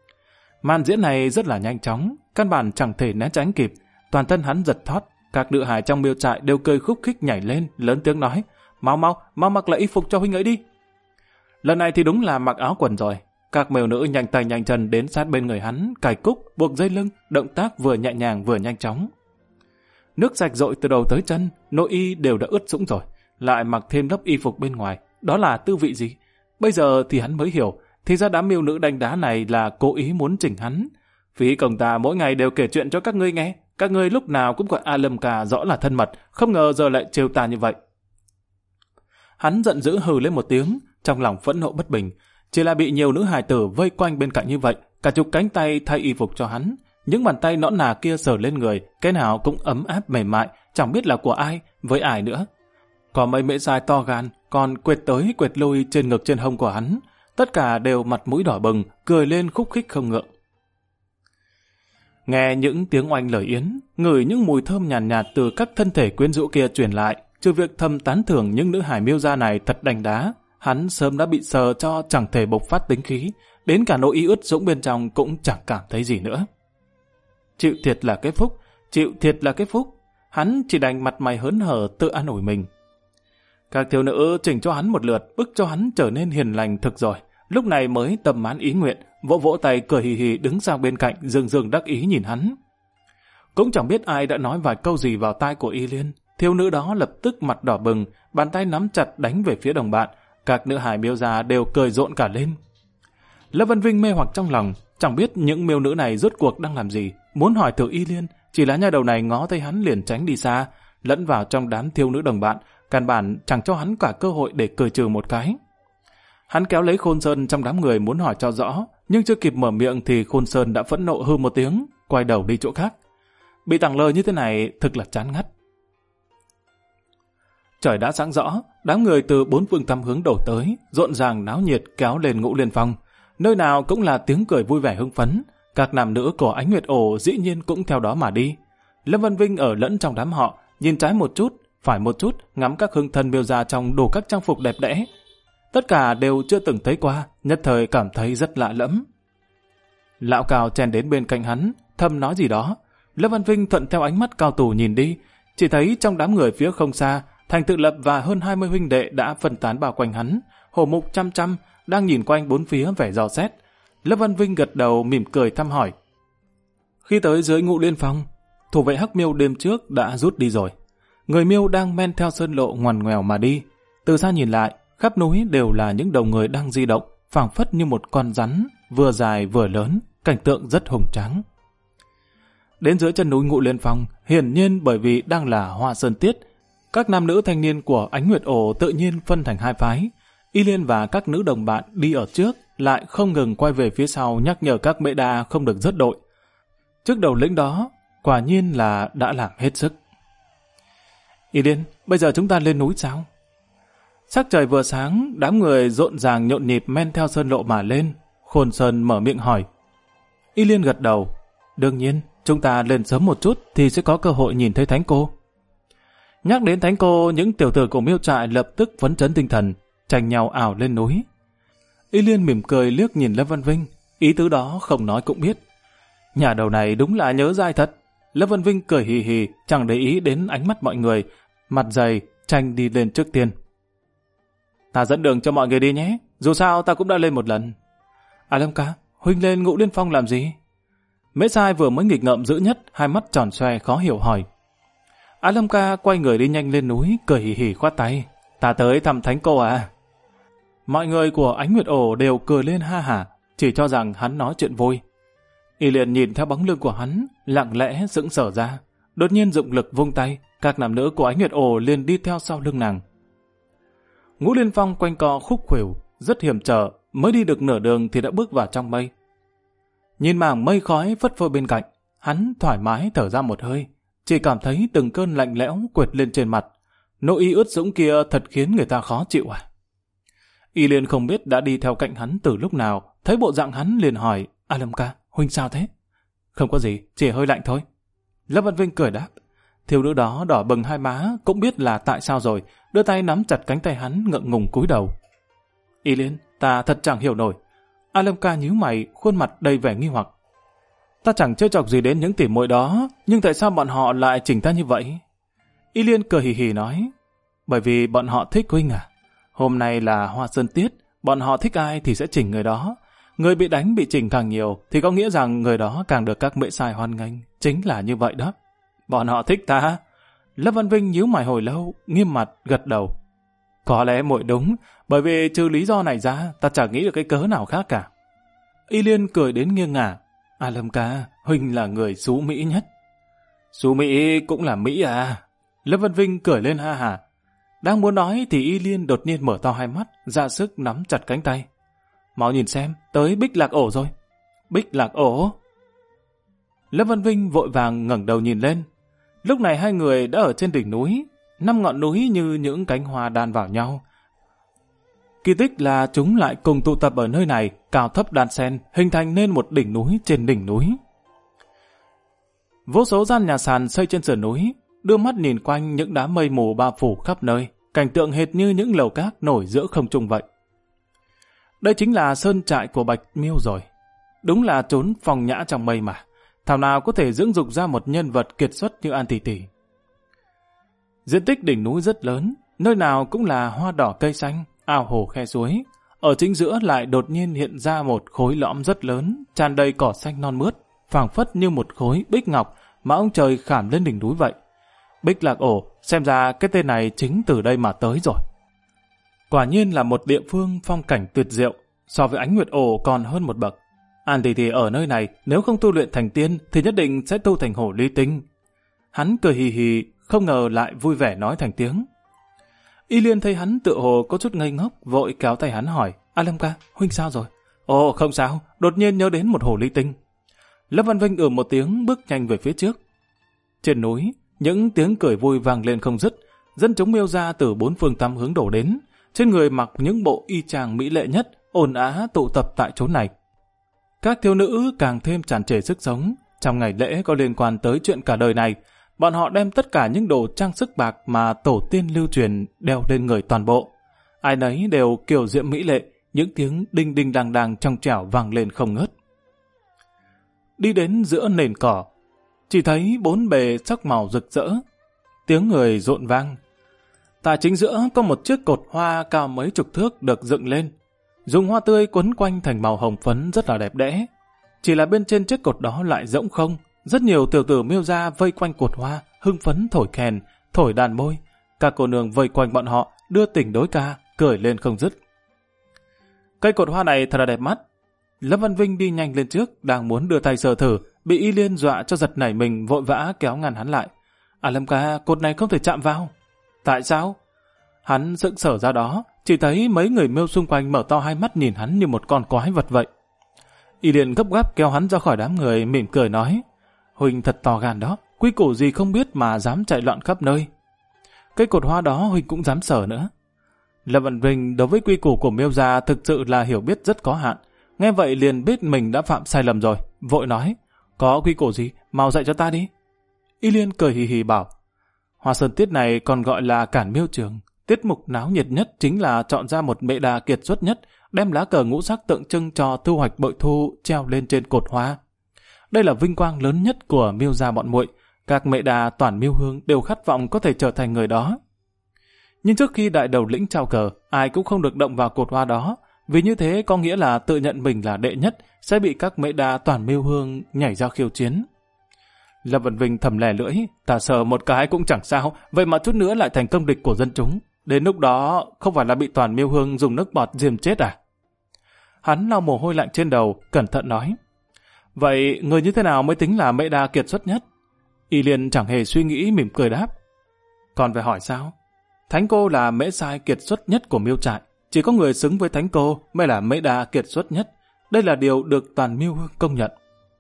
Màn diễn này rất là nhanh chóng, căn bản chẳng thể né tránh kịp, toàn thân hắn giật thót. Các nữ hài trong miêu trại đều cười khúc khích nhảy lên, lớn tiếng nói, mau mặc lại y phục cho huynh ấy đi. Lần này thì đúng là mặc áo quần rồi. Các miêu nữ nhanh tay nhanh chân đến sát bên người hắn, cài cúc, buộc dây lưng, động tác vừa nhẹ nhàng vừa nhanh chóng. Nước sạch dội từ đầu tới chân, nội y đều đã ướt sũng rồi, lại mặc thêm lớp y phục bên ngoài, đó là tư vị gì? Bây giờ thì hắn mới hiểu, thì ra đám miêu nữ đánh đá này là cố ý muốn chỉnh hắn. Phí công ta mỗi ngày đều kể chuyện cho các ngươi nghe, các ngươi lúc nào cũng gọi A Lâm ca rõ là thân mật, không ngờ giờ lại trêu ta như vậy. Hắn giận dữ hừ lên một tiếng, trong lòng phẫn nộ bất bình. Chỉ là bị nhiều nữ hài tử vây quanh bên cạnh như vậy, cả chục cánh tay thay y phục cho hắn. Những bàn tay nõn nà kia sờ lên người, cái nào cũng ấm áp mềm mại, chẳng biết là của ai, với ai nữa. Có mấy mễ sai to gan, còn quệt tới quệt lui trên ngực trên hông của hắn. Tất cả đều mặt mũi đỏ bừng, cười lên khúc khích không ngượng. Nghe những tiếng oanh lời yến, ngửi những mùi thơm nhàn nhạt từ các thân thể quyến rũ kia truyền lại, trừ việc thầm tán thưởng những nữ hài miêu gia này thật đành đá, hắn sớm đã bị sờ cho chẳng thể bộc phát tính khí, đến cả nỗi y ướt dũng bên trong cũng chẳng cảm thấy gì nữa. Chịu thiệt là cái phúc, chịu thiệt là cái phúc, hắn chỉ đành mặt mày hớn hở tự an ủi mình. Các thiếu nữ chỉnh cho hắn một lượt, bức cho hắn trở nên hiền lành thực rồi, lúc này mới tâm mãn ý nguyện, vỗ vỗ tay cười hì hì đứng sang bên cạnh rừng rừng đắc ý nhìn hắn. Cũng chẳng biết ai đã nói vài câu gì vào tai của Y Liên, thiếu nữ đó lập tức mặt đỏ bừng, bàn tay nắm chặt đánh về phía đồng bạn, các nữ hài miêu già đều cười rộn cả lên. Lâm Vân Vinh mê hoặc trong lòng, chẳng biết những miêu nữ này rốt cuộc đang làm gì, muốn hỏi thử Y Liên, chỉ là nha đầu này ngó thấy hắn liền tránh đi xa, lẫn vào trong đám thiếu nữ đồng bạn, căn bản chẳng cho hắn cả cơ hội để cười trừ một cái. Hắn kéo lấy Khôn Sơn trong đám người muốn hỏi cho rõ, nhưng chưa kịp mở miệng thì Khôn Sơn đã phẫn nộ hư một tiếng, quay đầu đi chỗ khác. Bị tặng lời như thế này thực là chán ngắt. Trời đã sáng rõ, đám người từ bốn phương tám hướng đổ tới, rộn ràng náo nhiệt kéo lên Ngũ Liên Phong. Nơi nào cũng là tiếng cười vui vẻ hưng phấn, các nam nữ của Ánh Nguyệt Ổ dĩ nhiên cũng theo đó mà đi. Lâm Văn Vinh ở lẫn trong đám họ, nhìn trái một chút, phải một chút, ngắm các hương thân miêu gia trong đủ các trang phục đẹp đẽ. Tất cả đều chưa từng thấy qua, nhất thời cảm thấy rất lạ lẫm. Lão Cao chen đến bên cạnh hắn, thầm nói gì đó. Lâm Văn Vinh thuận theo ánh mắt cao tù nhìn đi, chỉ thấy trong đám người phía không xa, Thành Tự Lập và hơn 20 huynh đệ đã phân tán bao quanh hắn, hổ mục chăm chăm, đang nhìn quanh bốn phía vẻ dò xét. Lâm Văn Vinh gật đầu mỉm cười thăm hỏi. Khi tới dưới Ngũ Liên Phong, thủ vệ Hắc Miêu đêm trước đã rút đi rồi. Người miêu đang men theo sơn lộ ngoằn ngoèo mà đi. Từ xa nhìn lại, khắp núi đều là những đầu người đang di động, phảng phất như một con rắn, vừa dài vừa lớn, cảnh tượng rất hùng tráng. Đến dưới chân núi Ngũ Liên Phong, hiển nhiên bởi vì đang là hoa sơn tiết, các nam nữ thanh niên của Ánh Nguyệt Ổ tự nhiên phân thành hai phái. Y Liên và các nữ đồng bạn đi ở trước, lại không ngừng quay về phía sau nhắc nhở các mễ đa không được rớt đội. Trước đầu lĩnh đó, quả nhiên là đã làm hết sức. Y Liên, bây giờ chúng ta lên núi sao? Sắc trời vừa sáng, đám người rộn ràng nhộn nhịp men theo sơn lộ mà lên. Khôn Sơn mở miệng hỏi. Y Liên gật đầu. Đương nhiên, chúng ta lên sớm một chút thì sẽ có cơ hội nhìn thấy Thánh Cô. Nhắc đến Thánh Cô, những tiểu tử của miêu trại lập tức phấn chấn tinh thần, tranh nhau ảo lên núi. Y Liên mỉm cười liếc nhìn Lâm Văn Vinh, ý tứ đó không nói cũng biết. Nhà đầu này đúng là nhớ dai thật. Lâm Văn Vinh cười hì hì, chẳng để ý đến ánh mắt mọi người, mặt dày, tranh đi lên trước tiên. Ta dẫn đường cho mọi người đi nhé, dù sao ta cũng đã lên một lần. À Lâm ca, huynh lên Ngũ Liên Phong làm gì? Mễ Sai vừa mới nghịch ngợm dữ nhất, hai mắt tròn xoe khó hiểu hỏi. À Lâm ca quay người đi nhanh lên núi, cười hì hì khoát tay. Ta tới thăm Thánh Cô à? Mọi người của Ánh Nguyệt Ổ đều cười lên ha hả, chỉ cho rằng hắn nói chuyện vui. Y Liên nhìn theo bóng lưng của hắn, lặng lẽ sững sờ ra, đột nhiên dụng lực vung tay, các nam nữ của Ánh Nguyệt Ổ liền đi theo sau lưng nàng. Ngũ Liên Phong quanh co khúc khuỷu, rất hiểm trở, mới đi được nửa đường thì đã bước vào trong mây. Nhìn mảng mây khói phất phơ bên cạnh, hắn thoải mái thở ra một hơi, chỉ cảm thấy từng cơn lạnh lẽo quệt lên trên mặt. Nỗi y ướt sũng kia thật khiến người ta khó chịu à? Y Liên không biết đã đi theo cạnh hắn từ lúc nào, thấy bộ dạng hắn liền hỏi, A Lâm ca, huynh sao thế? Không có gì, chỉ hơi lạnh thôi. Lâm Văn Vinh cười đáp. Thiếu nữ đó đỏ bừng hai má, cũng biết là tại sao rồi, đưa tay nắm chặt cánh tay hắn ngượng ngùng cúi đầu. Y Liên, ta thật chẳng hiểu nổi. A Lâm ca nhíu mày, khuôn mặt đầy vẻ nghi hoặc. Ta chẳng trêu chọc gì đến những tỉ muội đó, nhưng tại sao bọn họ lại chỉnh ta như vậy? Y Liên cười hì hì nói, bởi vì bọn họ thích huynh à. Hôm nay là hoa sơn tiết, bọn họ thích ai thì sẽ chỉnh người đó. Người bị đánh bị chỉnh càng nhiều thì có nghĩa rằng người đó càng được các mễ sai hoan nghênh. Chính là như vậy đó. Bọn họ thích ta. Lâm Văn Vinh nhíu mày hồi lâu, nghiêm mặt gật đầu. Có lẽ muội đúng, bởi vì trừ lý do này ra, ta chẳng nghĩ được cái cớ nào khác cả. Y Liên cười đến nghiêng ngả. A Lâm ca, huynh là người xú Mỹ nhất. Xú Mỹ cũng là Mỹ à? Lâm Văn Vinh cười lên ha hả. Đang muốn nói thì Y Liên đột nhiên mở to hai mắt, ra sức nắm chặt cánh tay. Mau nhìn xem, tới Bích Lạc Ổ rồi. Bích Lạc Ổ? Lâm Văn Vinh vội vàng ngẩng đầu nhìn lên. Lúc này hai người đã ở trên đỉnh núi, 5 ngọn núi như những cánh hoa đan vào nhau. Kỳ tích là chúng lại cùng tụ tập ở nơi này, cao thấp đan xen, hình thành nên một đỉnh núi trên đỉnh núi. Vô số gian nhà sàn xây trên sườn núi, đưa mắt nhìn quanh những đám mây mù bao phủ khắp nơi, cảnh tượng hệt như những lầu cát nổi giữa không trung vậy. Đây chính là sơn trại của Bạch Miêu rồi. Đúng là trốn phong nhã trong mây mà. Thảo nào có thể dưỡng dục ra một nhân vật kiệt xuất như An Tỷ Tỷ. Diện tích đỉnh núi rất lớn, nơi nào cũng là hoa đỏ cây xanh, ao hồ khe suối. Ở chính giữa lại đột nhiên hiện ra một khối lõm rất lớn, tràn đầy cỏ xanh non mướt, phảng phất như một khối bích ngọc mà ông trời khảm lên đỉnh núi vậy. Bích Lạc Ổ, xem ra cái tên này chính từ đây mà tới rồi. Quả nhiên là một địa phương phong cảnh tuyệt diệu, so với Ánh Nguyệt Ổ còn hơn một bậc. An Tỷ Tỷ ở nơi này, nếu không tu luyện thành tiên thì nhất định sẽ tu thành hổ ly tinh. Hắn cười hì hì, không ngờ lại vui vẻ nói thành tiếng. Y Liên thấy hắn tựa hồ có chút ngây ngốc, vội kéo tay hắn hỏi, A Lâm ca, huynh sao rồi? Ồ, không sao, đột nhiên nhớ đến một hổ ly tinh. Lâm Văn Vinh một tiếng bước nhanh về phía trước. Trên núi, những tiếng cười vui vang lên không dứt, dân chúng Miêu Gia từ 4 phương tám hướng đổ đến, trên người mặc những bộ y chang mỹ lệ nhất, ồn ào tụ tập tại chỗ này. Các thiếu nữ càng thêm tràn trề sức sống, trong ngày lễ có liên quan tới chuyện cả đời này, bọn họ đem tất cả những đồ trang sức bạc mà tổ tiên lưu truyền đeo lên người toàn bộ. Ai nấy đều kiều diễm mỹ lệ, những tiếng đinh đinh đàng đàng trong trẻo vang lên không ngớt. Đi đến giữa nền cỏ, chỉ thấy 4 bề sắc màu rực rỡ, tiếng người rộn vang. Tại chính giữa có một chiếc cột hoa cao mấy chục thước được dựng lên, dùng hoa tươi quấn quanh thành màu hồng phấn rất là đẹp đẽ. Chỉ là bên trên chiếc cột đó lại rỗng không, rất nhiều tiểu tử Miêu Gia vây quanh cột hoa, hưng phấn thổi kèn, thổi đàn môi. Các cô nương vây quanh bọn họ, đưa tình đối ca, cười lên không dứt. Cây cột hoa này thật là đẹp mắt. Lâm Văn Vinh đi nhanh lên trước, đang muốn đưa tay sờ thử, bị Y Liên dọa cho giật nảy mình, vội vã kéo ngăn hắn lại. À Lâm ca, cột này không thể chạm vào. Tại sao? Hắn sững sờ ra đó, chỉ thấy mấy người Miêu xung quanh mở to hai mắt nhìn hắn như một con quái vật vậy. Y Liên gấp gáp kéo hắn ra khỏi đám người, mỉm cười nói, huynh thật to gan đó, quy củ gì không biết mà dám chạy loạn khắp nơi. Cây cột hoa đó huynh cũng dám sờ nữa. Lâm Văn Vinh đối với quy củ của Miêu Gia thực sự là hiểu biết rất có hạn. Nghe vậy liền biết mình đã phạm sai lầm rồi, vội nói, có quy củ gì, mau dạy cho ta đi. Y Liên cười hì hì bảo, Hoa Sơn Tiết này còn gọi là Cản Miêu Trường. Tiết mục náo nhiệt nhất chính là chọn ra một mệ đà kiệt xuất nhất, đem lá cờ ngũ sắc tượng trưng cho thu hoạch bội thu treo lên trên cột hoa. Đây là vinh quang lớn nhất của Miêu Gia bọn muội. Các mệ đà toàn Miêu Hương đều khát vọng có thể trở thành người đó. Nhưng trước khi đại đầu lĩnh trao cờ, ai cũng không được động vào cột hoa đó, vì như thế có nghĩa là tự nhận mình là đệ nhất, sẽ bị các mệ đà toàn Miêu Hương nhảy ra khiêu chiến. Lâm Văn Vinh thầm lè lưỡi, ta sợ một cái cũng chẳng sao, vậy mà chút nữa lại thành công địch của dân chúng. Đến lúc đó không phải là bị toàn Miêu Hương dùng nước bọt diêm chết à? Hắn lau mồ hôi lạnh trên đầu, cẩn thận nói, vậy người như thế nào mới tính là mệ đà kiệt xuất nhất? Y Liên chẳng hề suy nghĩ, mỉm cười đáp, còn phải hỏi sao? Thánh cô là mễ sai kiệt xuất nhất của Miêu trại, chỉ có người xứng với thánh cô mới là mễ đà kiệt xuất nhất. Đây là điều được toàn Miêu Hương công nhận.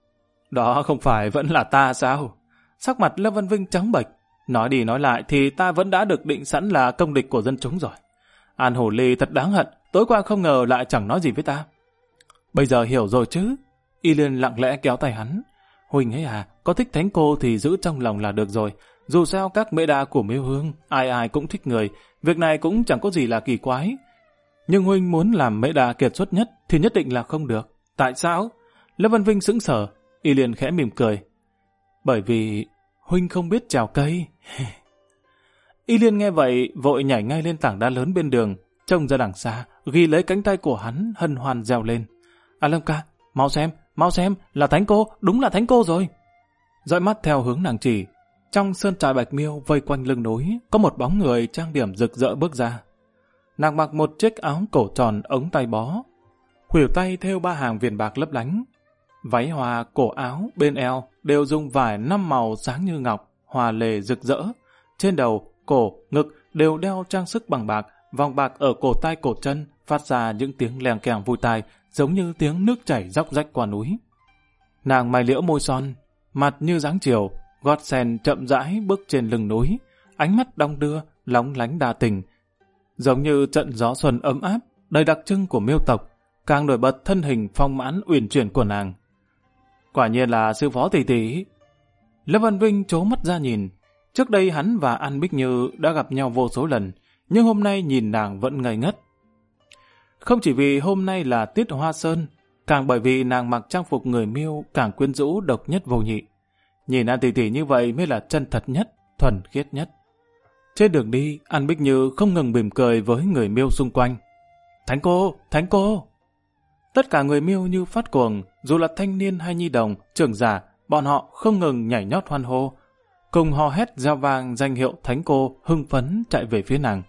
Đó không phải vẫn là ta sao? Sắc mặt Lâm Văn Vinh trắng bệch. Nói đi nói lại thì ta vẫn đã được định sẵn là công địch của dân chúng rồi. An Hổ Ly thật đáng hận, tối qua không ngờ lại chẳng nói gì với ta. Bây giờ hiểu rồi chứ? Y Liên lặng lẽ kéo tay hắn. Huỳnh ấy à, có thích thánh cô thì giữ trong lòng là được rồi. Dù sao các mễ đà của Miêu Hương, ai ai cũng thích người, việc này cũng chẳng có gì là kỳ quái. Nhưng Huỳnh muốn làm mễ đà kiệt xuất nhất thì nhất định là không được. Tại sao? Lâm Văn Vinh sững sờ. Y Liên khẽ mỉm cười. Bởi vì Huynh không biết trèo cây. Y Liên nghe vậy vội nhảy ngay lên tảng đá lớn bên đường, trông ra đằng xa, ghi lấy cánh tay của hắn, hân hoan reo lên. À Lâm ca, mau xem, là thánh cô, đúng là thánh cô rồi. Dõi mắt theo hướng nàng chỉ, trong sơn trại Bạch Miêu vây quanh lưng núi, có một bóng người trang điểm rực rỡ bước ra. Nàng mặc một chiếc áo cổ tròn ống tay bó, khuỷu tay thêu 3 hàng viền bạc lấp lánh. Váy hoa, cổ áo, bên eo đều dùng vải 5 màu sáng như ngọc, hoa lệ rực rỡ. Trên đầu, cổ, ngực đều đeo trang sức bằng bạc, vòng bạc ở cổ tay cổ chân phát ra những tiếng leng keng vui tai, giống như tiếng nước chảy róc rách qua núi. Nàng mày liễu môi son, mặt như dáng chiều, gót sen chậm rãi bước trên lưng núi, ánh mắt đong đưa, lóng lánh đa tình, giống như trận gió xuân ấm áp, đầy đặc trưng của Miêu tộc, càng nổi bật thân hình phong mãn uyển chuyển của nàng. Quả nhiên là sư phó tỷ tỷ. Lâm Văn Vinh trố mắt ra nhìn. Trước đây hắn và An Bích Như đã gặp nhau vô số lần, nhưng hôm nay nhìn nàng vẫn ngây ngất. Không chỉ vì hôm nay là tiết hoa sơn, càng bởi vì nàng mặc trang phục người Miêu càng quyến rũ độc nhất vô nhị. Nhìn An tỷ tỷ như vậy mới là chân thật nhất, thuần khiết nhất. Trên đường đi, An Bích Như không ngừng mỉm cười với người Miêu xung quanh. Thánh cô, thánh cô! Tất cả người Miêu như phát cuồng, dù là thanh niên hay nhi đồng, trưởng giả, bọn họ không ngừng nhảy nhót hoan hô, cùng hò hét reo vang danh hiệu thánh cô, hưng phấn chạy về phía nàng.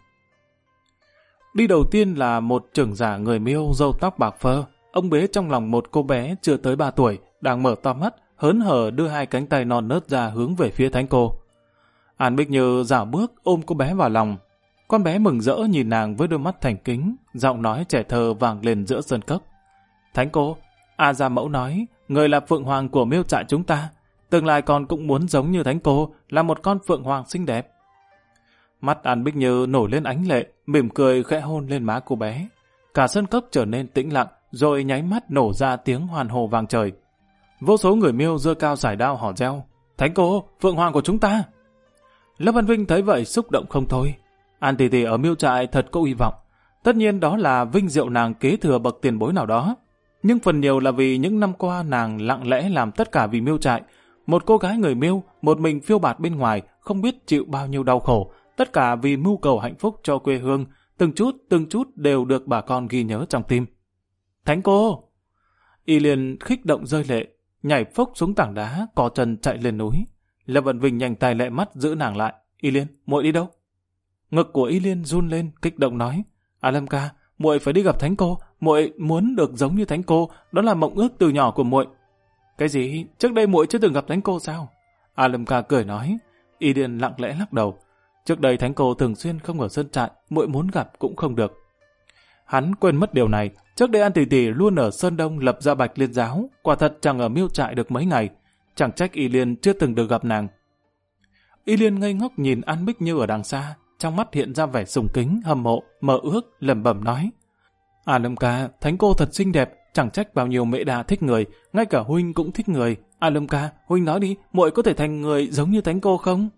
Đi đầu tiên là một trưởng giả người Miêu râu tóc bạc phơ, ông bế trong lòng một cô bé chưa tới 3 tuổi, đang mở to mắt, hớn hở đưa 2 cánh tay non nớt ra hướng về phía thánh cô. An Bích Như dạo bước ôm cô bé vào lòng. Con bé mừng rỡ nhìn nàng với đôi mắt thành kính, giọng nói trẻ thơ vang lên giữa sân cốc. Thánh cô, A Gia Mẫu nói, người là phượng hoàng của Miêu trại chúng ta, tương lai con cũng muốn giống như thánh cô, là một con phượng hoàng xinh đẹp. Mắt An Bích Như nổi lên ánh lệ, mỉm cười khẽ hôn lên má cô bé. Cả sân cốc trở nên tĩnh lặng, rồi nháy mắt nổ ra tiếng hoan hô vang trời. Vô số người Miêu giơ cao giải đao hò reo. Thánh cô, phượng hoàng của chúng ta! Lâm Văn Vinh thấy vậy xúc động không thôi. An tỷ tỷ ở Miêu trại thật có uy vọng. Tất nhiên đó là vinh diệu nàng kế thừa bậc tiền bối nào đó. Nhưng phần nhiều là vì những năm qua nàng lặng lẽ làm tất cả vì Miêu trại. Một cô gái người Miêu, một mình phiêu bạt bên ngoài, không biết chịu bao nhiêu đau khổ. Tất cả vì mưu cầu hạnh phúc cho quê hương, từng chút đều được bà con ghi nhớ trong tim. Thánh cô! Y liền khích động rơi lệ, nhảy phốc xuống tảng đá, cò chân chạy lên núi. Lâm Vận Vinh nhanh tay lẹ mắt giữ nàng lại. Y Liên, muội đi đâu? Ngực của Y Liên run lên, kích động nói. À Lâm ca, muội phải đi gặp thánh cô, muội muốn được giống như thánh cô, đó là mộng ước từ nhỏ của muội. Cái gì? Trước đây muội chưa từng gặp thánh cô sao? A Lâm ca cười nói. Y Liên lặng lẽ lắc đầu. Trước đây thánh cô thường xuyên không ở sơn trại, muội muốn gặp cũng không được. Hắn quên mất điều này. Trước đây An tỷ tỷ luôn ở Sơn Đông lập ra Bạch Liên giáo, quả thật chẳng ở Miêu trại được mấy ngày. Chẳng trách Y Liên chưa từng được gặp nàng. Y Liên ngây ngốc nhìn An Bích Như ở đằng xa, trong mắt hiện ra vẻ sùng kính, hâm mộ, mơ ước, lẩm bẩm nói. À Lâm ca, thánh cô thật xinh đẹp, chẳng trách bao nhiêu mẹ đà thích người, ngay cả huynh cũng thích người. À Lâm ca, huynh nói đi, muội có thể thành người giống như thánh cô không?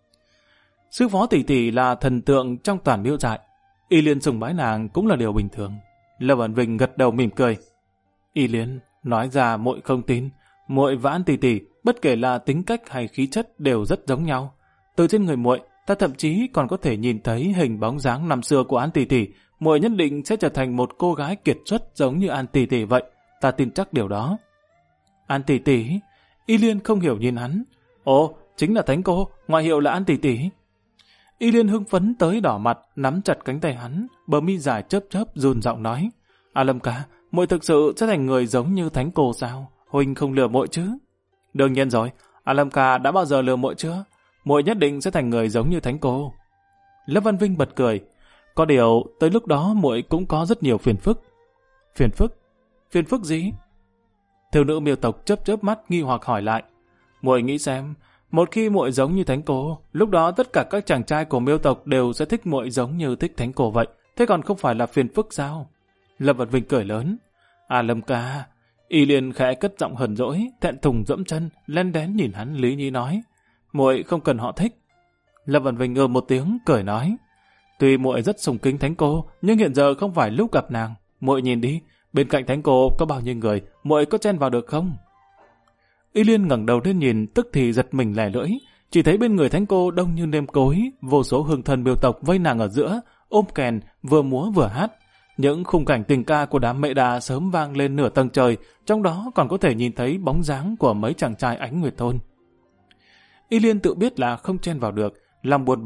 Sư phó tỷ tỷ là thần tượng trong toàn Miêu trại, Y Liên sùng bái nàng cũng là điều bình thường. Lâm Ẩn Vinh gật đầu mỉm cười. Y Liên, nói ra muội không tin, muội và An tỷ tỷ, bất kể là tính cách hay khí chất đều rất giống nhau. Từ trên người muội, ta thậm chí còn có thể nhìn thấy hình bóng dáng năm xưa của An tỷ tỷ. Muội nhất định sẽ trở thành một cô gái kiệt xuất giống như An tỷ tỷ vậy. Ta tin chắc điều đó. An tỷ tỷ? Y Liên không hiểu nhìn hắn. Ồ, chính là thánh cô, ngoại hiệu là An tỷ tỷ. Y Liên hưng phấn tới đỏ mặt, nắm chặt cánh tay hắn, bờ mi dài chớp chớp run giọng nói. À Lâm ca, muội thực sự sẽ thành người giống như thánh cô sao? Huynh không lừa muội chứ? Đương nhiên rồi, À Lâm ca đã bao giờ lừa muội chưa? Muội nhất định sẽ thành người giống như thánh cô. Lâm Văn Vinh bật cười. Có điều, tới lúc đó muội cũng có rất nhiều phiền phức. Phiền phức? Phiền phức gì? Thiếu nữ Miêu tộc chớp chớp mắt nghi hoặc hỏi lại. Muội nghĩ xem, một khi muội giống như thánh cô, lúc đó tất cả các chàng trai của Miêu tộc đều sẽ thích muội giống như thích thánh cô vậy. Thế còn không phải là phiền phức sao? Lâm Văn Vinh cười lớn. À Lâm ca. Y Liên khẽ cất giọng hờn dỗi, thẹn thùng dẫm chân, len đén nhìn hắn lý nhí nói. Muội không cần họ thích. Lâm Văn Vinh một tiếng, cười nói. Tuy muội rất sùng kính thánh cô, nhưng hiện giờ không phải lúc gặp nàng. Muội nhìn đi, bên cạnh thánh cô có bao nhiêu người, muội có chen vào được không? Y Liên ngẩng đầu lên nhìn, tức thì giật mình lẻ lưỡi. Chỉ thấy bên người thánh cô đông như nêm cối, vô số hương thần Miêu tộc vây nàng ở giữa, ôm kèn, vừa múa vừa hát. Những khung cảnh tình ca của đám mẹ đà sớm vang lên nửa tầng trời, trong đó còn có thể nhìn thấy bóng dáng của mấy chàng trai Ánh Nguyệt thôn. Y Liên tự biết là không chen vào được, lòng buồn bực,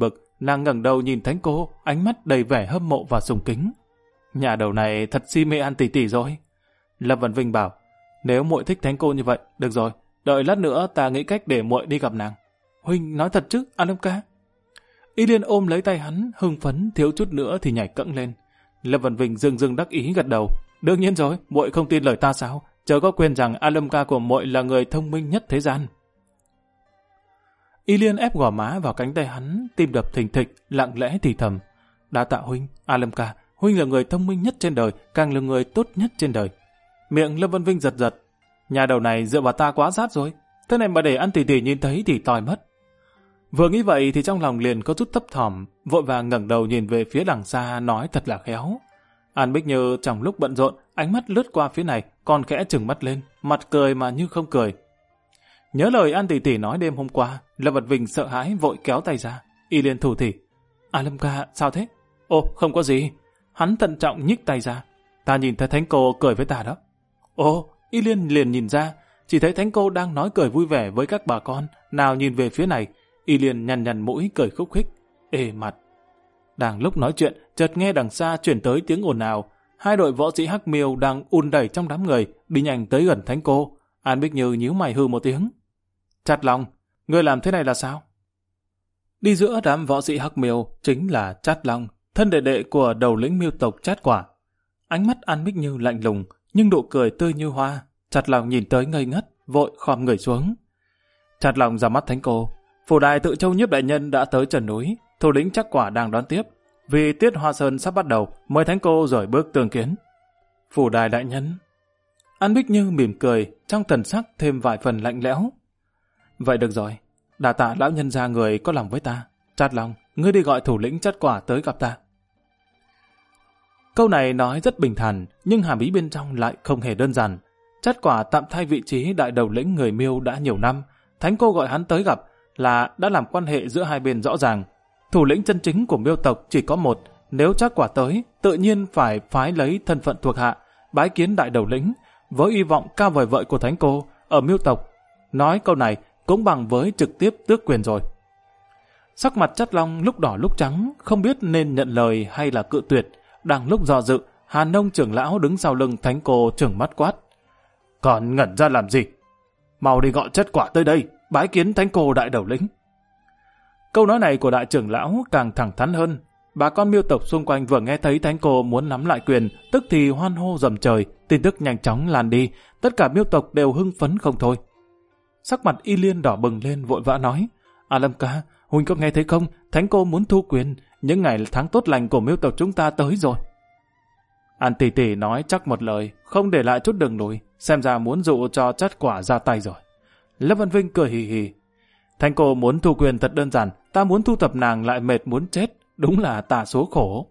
Nàng ngẩng đầu nhìn Thánh Cô, ánh mắt đầy vẻ hâm mộ và sùng kính. Nhà đầu này thật si mê An tỷ tỷ rồi. Lâm Vân Vinh bảo, nếu muội thích Thánh Cô như vậy, được rồi, đợi lát nữa ta nghĩ cách để muội đi gặp nàng. Huynh nói thật chứ, An Lâm ca? Y Liên ôm lấy tay hắn, hưng phấn, thiếu chút nữa thì nhảy cẫng lên. Lâm Vân Vinh dưng dưng đắc ý gật đầu. Đương nhiên rồi, muội không tin lời ta sao? Chớ có quên rằng An Lâm ca của muội là người thông minh nhất thế gian. Y Liên ép gò má vào cánh tay hắn, tim đập thình thịch, lặng lẽ thì thầm. Đa tạ huynh, An Lâm ca, huynh là người thông minh nhất trên đời, càng là người tốt nhất trên đời. Miệng Lâm Vân Vinh giật giật. Nhà đầu này dựa vào ta quá sát rồi. Thế này mà để An tỷ tỷ nhìn thấy thì tòi mất. Vừa nghĩ vậy thì trong lòng liền có chút thấp thỏm, vội vàng ngẩng đầu nhìn về phía đằng xa nói thật là khéo. An Bích Như trong lúc bận rộn, ánh mắt lướt qua phía này, còn khẽ trừng mắt lên, mặt cười mà như không cười. Nhớ lời An tỷ tỷ nói đêm hôm qua, Lâm Vật Vinh sợ hãi vội kéo tay ra. Y Liên thủ thỉ. An Lâm ca, sao thế? Ồ, không có gì. Hắn thận trọng nhích tay ra. Ta nhìn thấy Thánh Cô cười với ta đó. Ồ, Y Liên liền nhìn ra, chỉ thấy Thánh Cô đang nói cười vui vẻ với các bà con, nào nhìn về phía này. Y Liên nhăn nhăn mũi cười khúc khích, ê mặt. Đang lúc nói chuyện, chợt nghe đằng xa chuyển tới tiếng ồn ào. Hai đội võ sĩ Hắc Miêu đang ùn đẩy trong đám người, đi nhanh tới gần Thánh Cô. An Bích Như nhíu mày hừ một tiếng. Chát Long, ngươi làm thế này là sao? Đi giữa đám võ sĩ Hắc Miêu chính là Chát Long, thân đệ đệ của đầu lĩnh Miêu tộc Chát Quả. Ánh mắt An Bích Như lạnh lùng, nhưng nụ cười tươi như hoa. Chát Long nhìn tới ngây ngất, vội khom người xuống. Chát Long ra mắt Thánh Cô. Phủ đài Tự Châu Nhiếp đại nhân đã tới trần núi, thủ lĩnh Chát Quả đang đón tiếp. Vì tiết Hoa Sơn sắp bắt đầu, mời Thánh Cô rời bước tương kiến. Phủ đài đại nhân. An Bích Như mỉm cười, trong thần sắc thêm vài phần lạnh lẽo. Vậy được rồi, đà tạ lão nhân gia người có lòng với ta. Chát Long, ngươi đi gọi thủ lĩnh Chát Quả tới gặp ta. Câu này nói rất bình thản, nhưng hàm ý bên trong lại không hề đơn giản. Chát Quả tạm thay vị trí đại đầu lĩnh người Miêu đã nhiều năm. Thánh Cô gọi hắn tới gặp là đã làm quan hệ giữa hai bên rõ ràng. Thủ lĩnh chân chính của Miêu tộc chỉ có một, nếu Chát Quả tới, tự nhiên phải phái lấy thân phận thuộc hạ, bái kiến đại đầu lĩnh, với hy vọng cao vời vợi của Thánh Cô ở Miêu tộc. Nói câu này cũng bằng với trực tiếp tước quyền rồi. Sắc mặt Chát Long lúc đỏ lúc trắng, không biết nên nhận lời hay là cự tuyệt. Đang lúc do dự, Hàn Nông trưởng lão đứng sau lưng Thánh Cô trừng mắt quát. Còn ngẩn ra làm gì? Mau đi gọi Chát Quả tới đây, bái kiến Thánh Cô đại đầu lĩnh. Câu nói này của đại trưởng lão càng thẳng thắn hơn. Bà con Miêu tộc xung quanh vừa nghe thấy Thánh Cô muốn nắm lại quyền, tức thì hoan hô rầm trời, tin tức nhanh chóng lan đi, tất cả Miêu tộc đều hưng phấn không thôi. Sắc mặt Y Liên đỏ bừng lên vội vã nói, Lâm ca, huynh có nghe thấy không? Thánh Cô muốn thu quyền, những ngày tháng tốt lành của Miêu tộc chúng ta tới rồi. An tỷ tỷ nói chắc một lời, không để lại chút đường lùi, xem ra muốn dụ cho Chát Quả ra tay rồi. Lâm Văn Vinh cười hì hì. Thánh Cô muốn thu quyền thật đơn giản, ta muốn thu thập nàng lại mệt muốn chết, đúng là tà số khổ.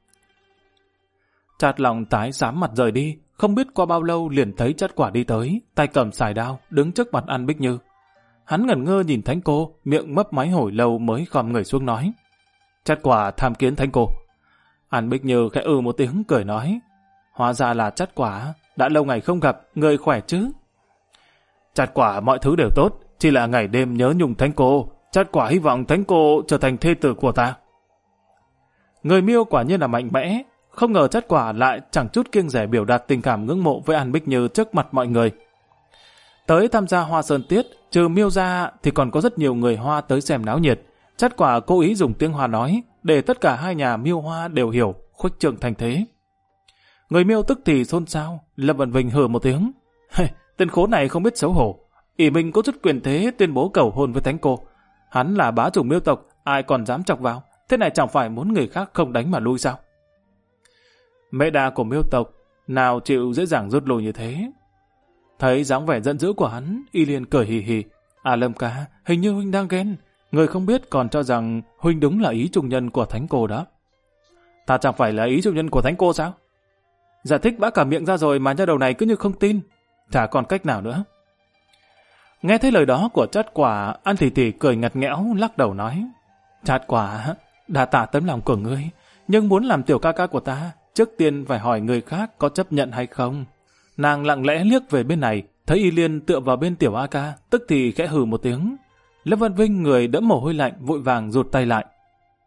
Chát Long tái xám mặt rời đi, không biết qua bao lâu liền thấy Chát Quả đi tới, tay cầm sải đao, đứng trước mặt An Bích Như. Hắn ngẩn ngơ nhìn Thánh Cô, miệng mấp máy hồi lâu mới khom người xuống nói. Chát Quả tham kiến Thánh Cô. An Bích Như khẽ một tiếng cười nói. Hóa ra là Chát Quả, đã lâu ngày không gặp, người khỏe chứ? Chát Quả mọi thứ đều tốt, chỉ là ngày đêm nhớ nhung Thánh Cô. Chát Quả hy vọng Thánh Cô trở thành thê tử của ta. Người Miêu quả nhiên là mạnh mẽ, không ngờ Chát Quả lại chẳng chút kiêng dè biểu đạt tình cảm ngưỡng mộ với An Bích Như trước mặt mọi người. Tới tham gia Hoa Sơn Tiết, trừ Miêu ra thì còn có rất nhiều người Hoa tới xem náo nhiệt. Chát Quả cố ý dùng tiếng Hoa nói, để tất cả hai nhà Miêu Hoa đều hiểu, khuếch trương thành thế. Người Miêu tức thì xôn xao, Lâm Văn Vinh hừ một tiếng. Tên khốn này không biết xấu hổ, ỷ mình có chút quyền thế tuyên bố cầu hôn với Thánh Cô. Hắn là bá chủ Miêu tộc, ai còn dám chọc vào, thế này chẳng phải muốn người khác không đánh mà lui sao? Mẹ đa của Miêu tộc, nào chịu dễ dàng rút lui như thế. Thấy dáng vẻ giận dữ của hắn, Y Liên cười hì hì. Lâm ca, hình như huynh đang ghen. Người không biết còn cho rằng huynh đúng là ý trung nhân của Thánh Cô đó. Ta chẳng phải là ý trung nhân của Thánh Cô sao? Giải thích bã cả miệng ra rồi mà nha đầu này cứ như không tin. Chả còn cách nào nữa. Nghe thấy lời đó của Chát Quả, An tỷ tỷ cười ngặt nghẽo lắc đầu nói. Chát Quả, đa tạ tấm lòng của ngươi, nhưng muốn làm tiểu ca ca của ta, trước tiên phải hỏi người khác có chấp nhận hay không. Nàng lặng lẽ liếc về bên này, thấy Y Liên tựa vào bên tiểu A ca, tức thì khẽ hừ một tiếng. Lâm Văn Vinh người đẫm mồ hôi lạnh vội vàng rụt tay lại.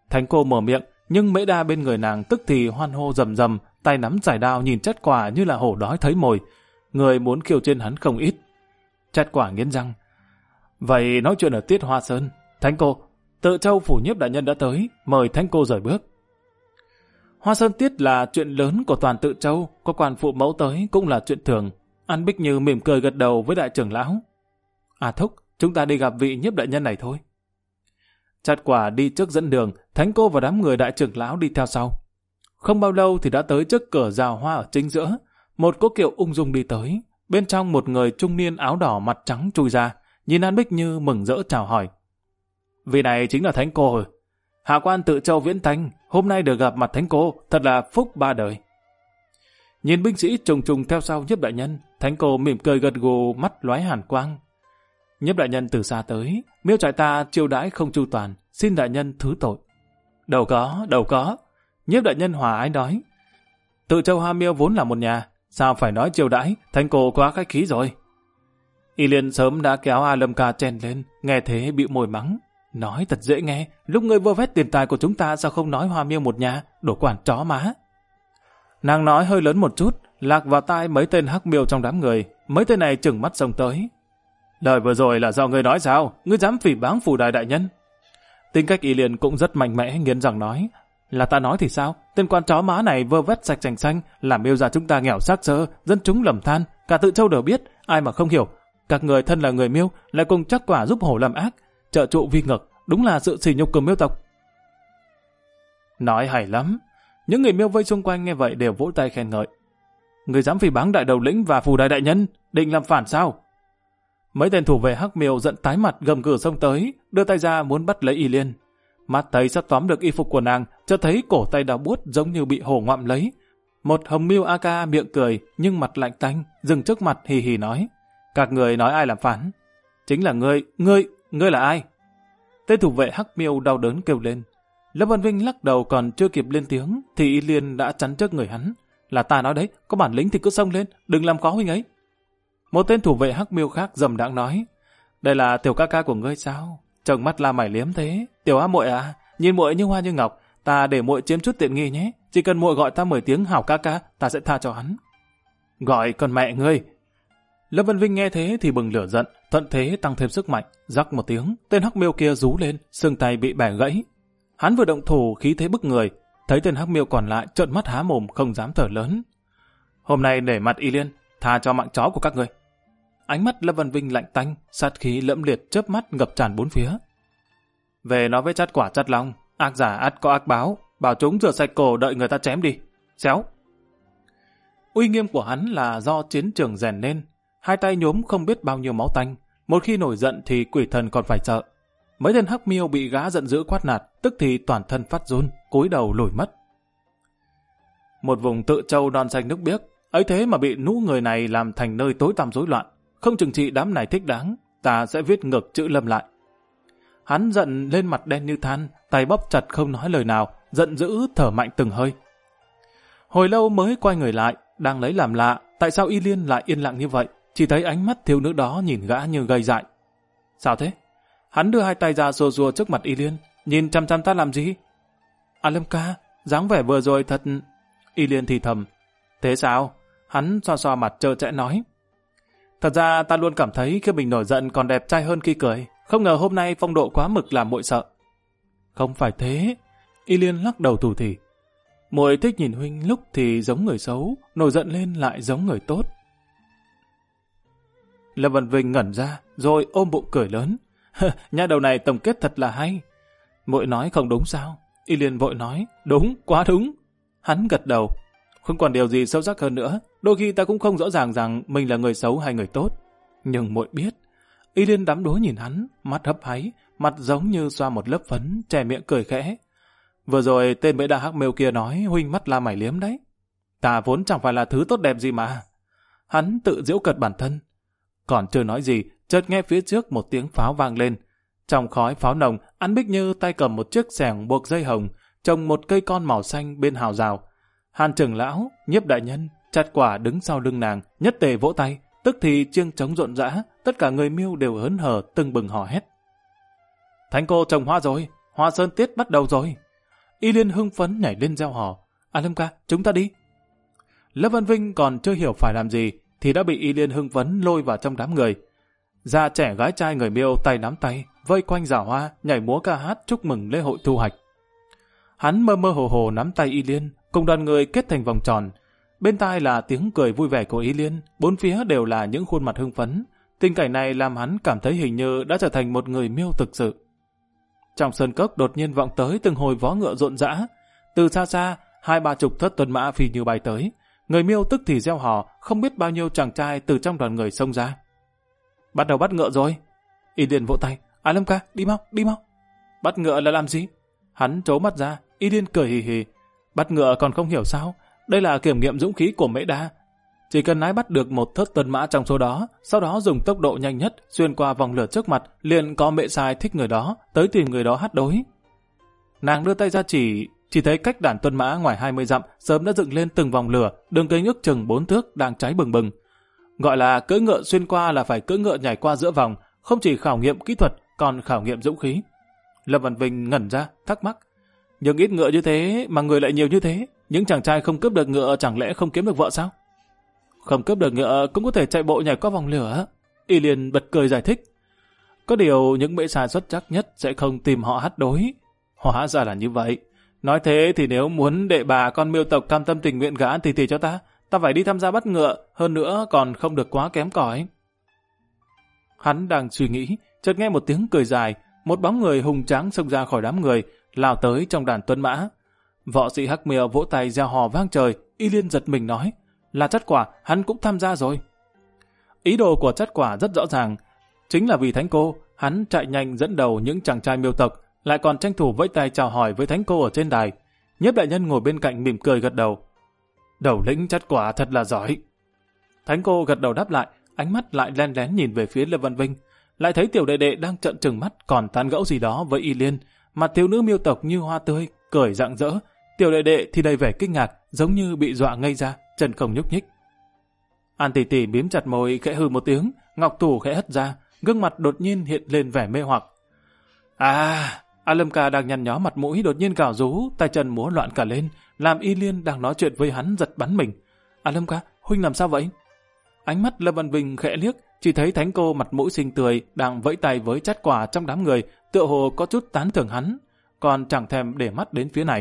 Thánh cô mở miệng, nhưng Mễ Đa bên người nàng tức thì hoan hô rầm rầm, tay nắm giải đao nhìn Trát Quả như là hổ đói thấy mồi. Người muốn khiêu trên hắn không ít. Trát Quả nghiến răng. Vậy nói chuyện ở tiết Hoa Sơn. Thánh cô, Tự Châu phủ nhiếp đại nhân đã tới, mời thánh cô rời bước. Hoa Sơn tiết là chuyện lớn của toàn Tự Châu, có quan phụ mẫu tới cũng là chuyện thường. An Bích Như mỉm cười gật đầu với đại trưởng lão. À thúc, chúng ta đi gặp vị nhiếp đại nhân này thôi. Trát Quả đi trước dẫn đường, thánh cô và đám người đại trưởng lão đi theo sau. Không bao lâu thì đã tới trước cửa rào hoa ở chính giữa. Một cỗ kiệu ung dung đi tới. Bên trong một người trung niên áo đỏ mặt trắng chui ra, nhìn An Bích Như mừng rỡ chào hỏi. Vị này chính là thánh cô rồi. Hạ quan Tự Châu Viễn Thanh, hôm nay được gặp mặt thánh cô, thật là phúc ba đời. Nhìn binh sĩ trùng trùng theo sau nhiếp đại nhân, thánh cô mỉm cười gật gù, mắt lóe hàn quang. Nhiếp đại nhân từ xa tới, miêu trại ta chiêu đãi không chu toàn, xin đại nhân thứ tội. Đâu có. Nhiếp đại nhân hòa ái nói. Tự Châu Hoa Miêu vốn là một nhà, sao phải nói chiêu đãi, thánh cô quá khách khí rồi. Y Liên sớm đã kéo A Lâm Ca chen lên, nghe thế bĩu môi mắng. Nói thật dễ nghe, lúc ngươi vơ vét tiền tài của chúng ta sao không nói Hoa Miêu một nhà, đổ quản chó má. Nàng nói hơi lớn một chút, lạc vào tai mấy tên hắc miêu trong đám người, mấy tên này trừng mắt xông tới. Lời vừa rồi là do ngươi nói sao, ngươi dám phỉ báng phủ đài đại nhân. Tính cách Y Liên cũng rất mạnh mẽ, nghiến rằng nói. Là ta nói thì sao, tên quan chó má này vơ vét sạch sành xanh, làm miêu gia chúng ta nghèo xác xơ, dân chúng lầm than, cả Tự Châu đều biết, ai mà không hiểu. Các người thân là người miêu, lại cùng Trát Quả giúp hổ làm ác, trợ trụ vi ngược, đúng là sự sỉ nhục của miêu tộc. Nói hay lắm. Những người miêu vây xung quanh nghe vậy đều vỗ tay khen ngợi. Người dám phỉ báng đại đầu lĩnh và phù đại đại nhân, định làm phản sao? Mấy tên thủ vệ hắc miêu giận tái mặt gầm gừ xông tới, đưa tay ra muốn bắt lấy Y Liên. Mắt thấy sắp tóm được y phục của nàng, chợt thấy cổ tay đau buốt giống như bị hổ ngoạm lấy. Một hồng miêu a ca miệng cười nhưng mặt lạnh tanh, dừng trước mặt hì hì nói. Các người nói ai làm phản? Chính là ngươi là ai? Tên thủ vệ hắc miêu đau đớn kêu lên. Lâm Văn Vinh lắc đầu còn chưa kịp lên tiếng thì Y Liên đã chắn trước người hắn. Là ta nói đấy, có bản lĩnh thì cứ xông lên, đừng làm khó huynh ấy. Một tên thủ vệ hắc miêu khác dầm đãng nói. Đây là tiểu ca ca của ngươi sao? Trông mắt la mày liếm thế. Tiểu á muội à, nhìn muội như hoa như ngọc, ta để muội chiếm chút tiện nghi nhé. Chỉ cần muội gọi ta 10 tiếng hảo ca ca, ta sẽ tha cho hắn. Gọi con mẹ ngươi. Lâm Văn Vinh nghe thế thì bừng lửa giận, thuận thế tăng thêm sức mạnh, rắc một tiếng, tên hắc miêu kia rú lên, xương tay bị bẻ gãy. Hắn vừa động thủ khí thế bức người, thấy tên hắc miêu còn lại trợn mắt há mồm không dám thở lớn. Hôm nay để mặt Y Liên, tha cho mạng chó của các ngươi. Ánh mắt Lâm Văn Vinh lạnh tanh, sát khí lẫm liệt chớp mắt ngập tràn bốn phía. Về nói với Trát Quả Trát Long, ác giả ắt có ác báo, bảo chúng rửa sạch cổ đợi người ta chém đi. Xéo. Uy nghiêm của hắn là do chiến trường rèn nên, hai tay nhuốm không biết bao nhiêu máu tanh, một khi nổi giận thì quỷ thần còn phải sợ. Mấy tên hắc miêu bị gã giận dữ quát nạt, tức thì toàn thân phát run, cúi đầu lùi mất. Một vùng Tự Châu non xanh nước biếc, ấy thế mà bị lũ người này làm thành nơi tối tăm rối loạn, không chừng trị đám này thích đáng, ta sẽ viết ngược chữ Lâm lại. Hắn giận lên mặt đen như than, tay bóp chặt không nói lời nào, giận dữ thở mạnh từng hơi. Hồi lâu mới quay người lại, đang lấy làm lạ, tại sao Y Liên lại yên lặng như vậy, chỉ thấy ánh mắt thiếu nữ đó nhìn gã như gây dại. Sao thế? Hắn đưa hai tay ra xô xua trước mặt Y Liên, nhìn chăm chăm ta làm gì? À Lâm ca, dáng vẻ vừa rồi thật... Y Liên thì thầm. Thế sao? Hắn xoa xoa mặt trơ trẽ nói. Thật ra ta luôn cảm thấy khi mình nổi giận còn đẹp trai hơn khi cười. Không ngờ hôm nay phong độ quá mực làm muội sợ. Không phải thế. Y Liên lắc đầu tủi thỉ. Muội thích nhìn huynh lúc thì giống người xấu, nổi giận lên lại giống người tốt. Lâm Văn Vinh ngẩn ra, rồi ôm bụng cười lớn. Nhà đầu này tổng kết thật là hay. Muội nói không đúng sao? Y Liên vội nói, đúng, quá đúng. Hắn gật đầu. Không còn điều gì sâu sắc hơn nữa. Đôi khi ta cũng không rõ ràng rằng mình là người xấu hay người tốt. Nhưng muội biết. Y Liên đắm đuối nhìn hắn, mắt hấp háy, mặt giống như xoa một lớp phấn, che miệng cười khẽ. Vừa rồi tên bệ đa hắc mêu kia nói huynh mắt la mày liếm đấy. Ta vốn chẳng phải là thứ tốt đẹp gì mà. Hắn tự giễu cợt bản thân. Còn chưa nói gì, chợt nghe phía trước một tiếng pháo vang lên. Trong khói pháo nồng, An Bích Như tay cầm một chiếc xẻng buộc dây hồng, trồng một cây con màu xanh bên hào rào. Hàn trưởng lão, Nhiếp đại nhân, Trát Quả đứng sau lưng nàng, nhất tề vỗ tay, tức thì chiêng trống rộn rã, tất cả người miêu đều hớn hở tưng bừng hò hét. Thánh cô trồng hoa rồi, hoa sơn tiết bắt đầu rồi. Y Liên hưng phấn nhảy lên reo hò. A Lâm ca, chúng ta đi. Lâm Văn Vinh còn chưa hiểu phải làm gì thì đã bị Y Liên hưng phấn lôi vào trong đám người. Già trẻ gái trai người Miêu tay nắm tay, vây quanh giỏ hoa, nhảy múa ca hát chúc mừng lễ hội thu hoạch. Hắn mơ mơ hồ hồ nắm tay Y Liên, cùng đoàn người kết thành vòng tròn. Bên tai là tiếng cười vui vẻ của Y Liên, bốn phía đều là những khuôn mặt hưng phấn. Tình cảnh này làm hắn cảm thấy hình như đã trở thành một người Miêu thực sự. Trong sơn cốc đột nhiên vọng tới từng hồi vó ngựa rộn rã. Từ xa xa, 20-30 thất tuần mã phi như bay tới. Người Miêu tức thì reo hò, không biết bao nhiêu chàng trai từ trong đoàn người xông ra. Bắt đầu bắt ngựa rồi. Y Liên vỗ tay. A Lâm ca, đi mau, đi mau. Bắt ngựa là làm gì? Hắn trố mắt ra, Y Liên cười hì hì. Bắt ngựa còn không hiểu sao? Đây là kiểm nghiệm dũng khí của Mễ Đa. Chỉ cần nái bắt được một thất tuần mã trong số đó, sau đó dùng tốc độ nhanh nhất xuyên qua vòng lửa trước mặt, liền có Mễ Sai thích người đó, tới tìm người đó hát đối. Nàng đưa tay ra chỉ thấy cách đàn tuần mã ngoài 20 dặm sớm đã dựng lên từng vòng lửa, đường kính ước chừng 4 thước đang cháy bừng bừng. Gọi là cưỡi ngựa xuyên qua là phải cưỡi ngựa nhảy qua giữa vòng, không chỉ khảo nghiệm kỹ thuật, còn khảo nghiệm dũng khí. Lâm Văn Vinh ngẩn ra, thắc mắc. Nhưng ít ngựa như thế mà người lại nhiều như thế, những chàng trai không cướp được ngựa chẳng lẽ không kiếm được vợ sao? Không cướp được ngựa cũng có thể chạy bộ nhảy qua vòng lửa. Y Liên bật cười giải thích. Có điều những Mễ Sai xuất sắc nhất sẽ không tìm họ hát đối. Hóa ra là như vậy. Nói thế thì nếu muốn đệ bà con Miêu tộc cam tâm tình nguyện gả thì cho ta phải đi tham gia bắt ngựa, hơn nữa còn không được quá kém cỏi. Hắn đang suy nghĩ, chợt nghe một tiếng cười dài, một bóng người hùng tráng xông ra khỏi đám người, lao tới trong đàn tuấn mã. Võ sĩ Hắc Miêu vỗ tay reo hò vang trời. Y Liên giật mình nói, là Trát Quả, hắn cũng tham gia rồi. Ý đồ của Trát Quả rất rõ ràng, chính là vì Thánh Cô, hắn chạy nhanh dẫn đầu những chàng trai Miêu tộc, lại còn tranh thủ vẫy tay chào hỏi với Thánh Cô ở trên đài. Nhiếp đại nhân ngồi bên cạnh mỉm cười gật đầu. Đầu lĩnh Trát Quả thật là giỏi. Thánh Cô gật đầu đáp lại, ánh mắt lại len lén nhìn về phía Lâm Văn Vinh, lại thấy tiểu đệ đệ đang trợn trừng mắt còn tán gẫu gì đó với Y Liên, mặt thiếu nữ Miêu tộc như hoa tươi, cười rạng rỡ, tiểu đệ đệ thì đầy vẻ kinh ngạc, giống như bị dọa ngây ra, chân không nhúc nhích. An tỷ tỷ mím chặt môi khẽ hừ một tiếng, ngọc thủ khẽ hất ra, gương mặt đột nhiên hiện lên vẻ mê hoặc. A Lâm ca đang nhăn nhó mặt mũi đột nhiên gào rú, tay chân múa loạn cả lên, làm Y Liên đang nói chuyện với hắn giật bắn mình. A Lâm ca, huynh làm sao vậy? Ánh mắt Lâm Văn Vinh khẽ liếc, chỉ thấy Thánh Cô mặt mũi xinh tươi đang vẫy tay với Trát Quả trong đám người, tựa hồ có chút tán thưởng hắn, còn chẳng thèm để mắt đến phía này.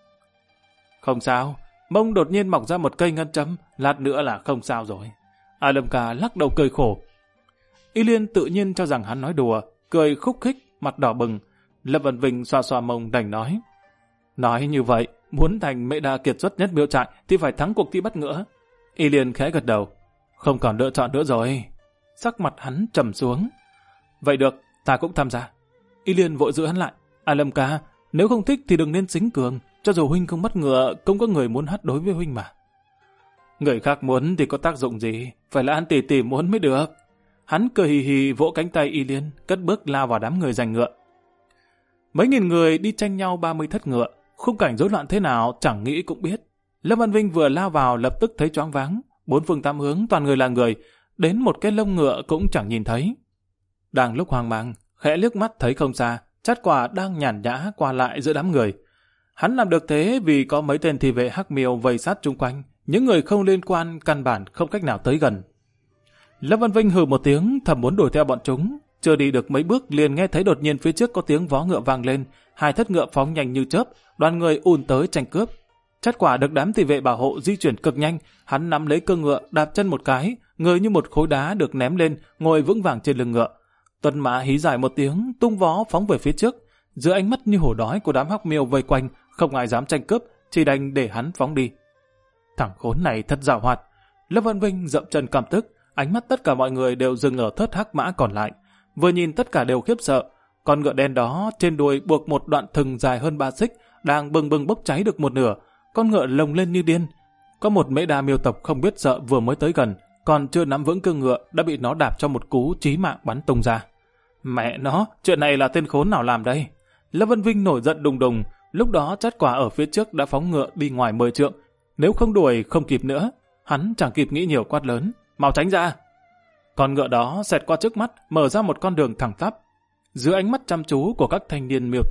Không sao, mông đột nhiên mọc ra một cây ngân châm, lát nữa là không sao rồi. A Lâm ca lắc đầu cười khổ. Y Liên tự nhiên cho rằng hắn nói đùa, cười khúc khích, mặt đỏ bừng. Lâm Văn Vinh xoa xoa mông đành nói. Nói như vậy, muốn thành Mễ Đa kiệt xuất nhất Miêu trại thì phải thắng cuộc thi bắt ngựa. Y Liên khẽ gật đầu. Không còn lựa chọn nữa rồi. Sắc mặt hắn trầm xuống. Vậy được, ta cũng tham gia. Y Liên vội giữ hắn lại. A Lâm ca, nếu không thích thì đừng nên xính cường. Cho dù huynh không bắt ngựa, cũng có người muốn hát đối với huynh mà. Người khác muốn thì có tác dụng gì, phải là An tỷ tỷ muốn mới được. Hắn cười hì hì vỗ cánh tay Y Liên, cất bước lao vào đám người giành ngựa. Mấy nghìn người đi tranh nhau 30 thất ngựa, khung cảnh rối loạn thế nào chẳng nghĩ cũng biết. Lâm Văn Vinh vừa lao vào lập tức thấy choáng váng, bốn phương tám hướng toàn người là người, đến một cái lông ngựa cũng chẳng nhìn thấy. Đang lúc hoang mang, khẽ liếc mắt thấy không xa, Trát Quả đang nhàn nhã qua lại giữa đám người. Hắn làm được thế vì có mấy tên thị vệ Hắc Miêu vây sát chung quanh, những người không liên quan căn bản không cách nào tới gần. Lâm Văn Vinh hừ một tiếng, thầm muốn đuổi theo bọn chúng, chưa đi được mấy bước liền nghe thấy đột nhiên phía trước có tiếng vó ngựa vang lên, hai thất ngựa phóng nhanh như chớp, đoàn người ùn tới tranh cướp. Trát Quả được đám thị vệ bảo hộ di chuyển cực nhanh, hắn nắm lấy cương ngựa, đạp chân một cái, người như một khối đá được ném lên, ngồi vững vàng trên lưng ngựa. Tuần mã hí dài một tiếng, tung vó phóng về phía trước. Giữa ánh mắt như hổ đói của đám Hắc Miêu vây quanh, không ai dám tranh cướp, chỉ đành để hắn phóng đi. Thằng khốn này thật giàu hoạt. Lâm Văn Vinh dậm chân căm tức, ánh mắt tất cả mọi người đều dừng ở thất hắc mã còn lại. Vừa nhìn tất cả đều khiếp sợ, con ngựa đen đó trên đuôi buộc một đoạn thừng dài hơn 3 xích, đang bừng bừng bốc cháy được một nửa. Con ngựa lồng lên như điên. Có một Mễ Đa Miêu tộc không biết sợ vừa mới tới gần, còn chưa nắm vững cương ngựa đã bị nó đạp cho một cú chí mạng bắn tung ra. Mẹ nó, chuyện này là tên khốn nào làm đây? Lâm Văn Vinh nổi giận đùng đùng. Lúc đó Trát Quả ở phía trước đã phóng ngựa đi ngoài 10 trượng. Nếu không đuổi không kịp nữa, hắn chẳng kịp nghĩ nhiều, quát lớn. Mau tránh ra! Con ngựa đó xẹt qua trước mắt, mở ra một con đường thẳng tắp. Dưới ánh mắt chăm chú của các thanh niên Miêu tộc,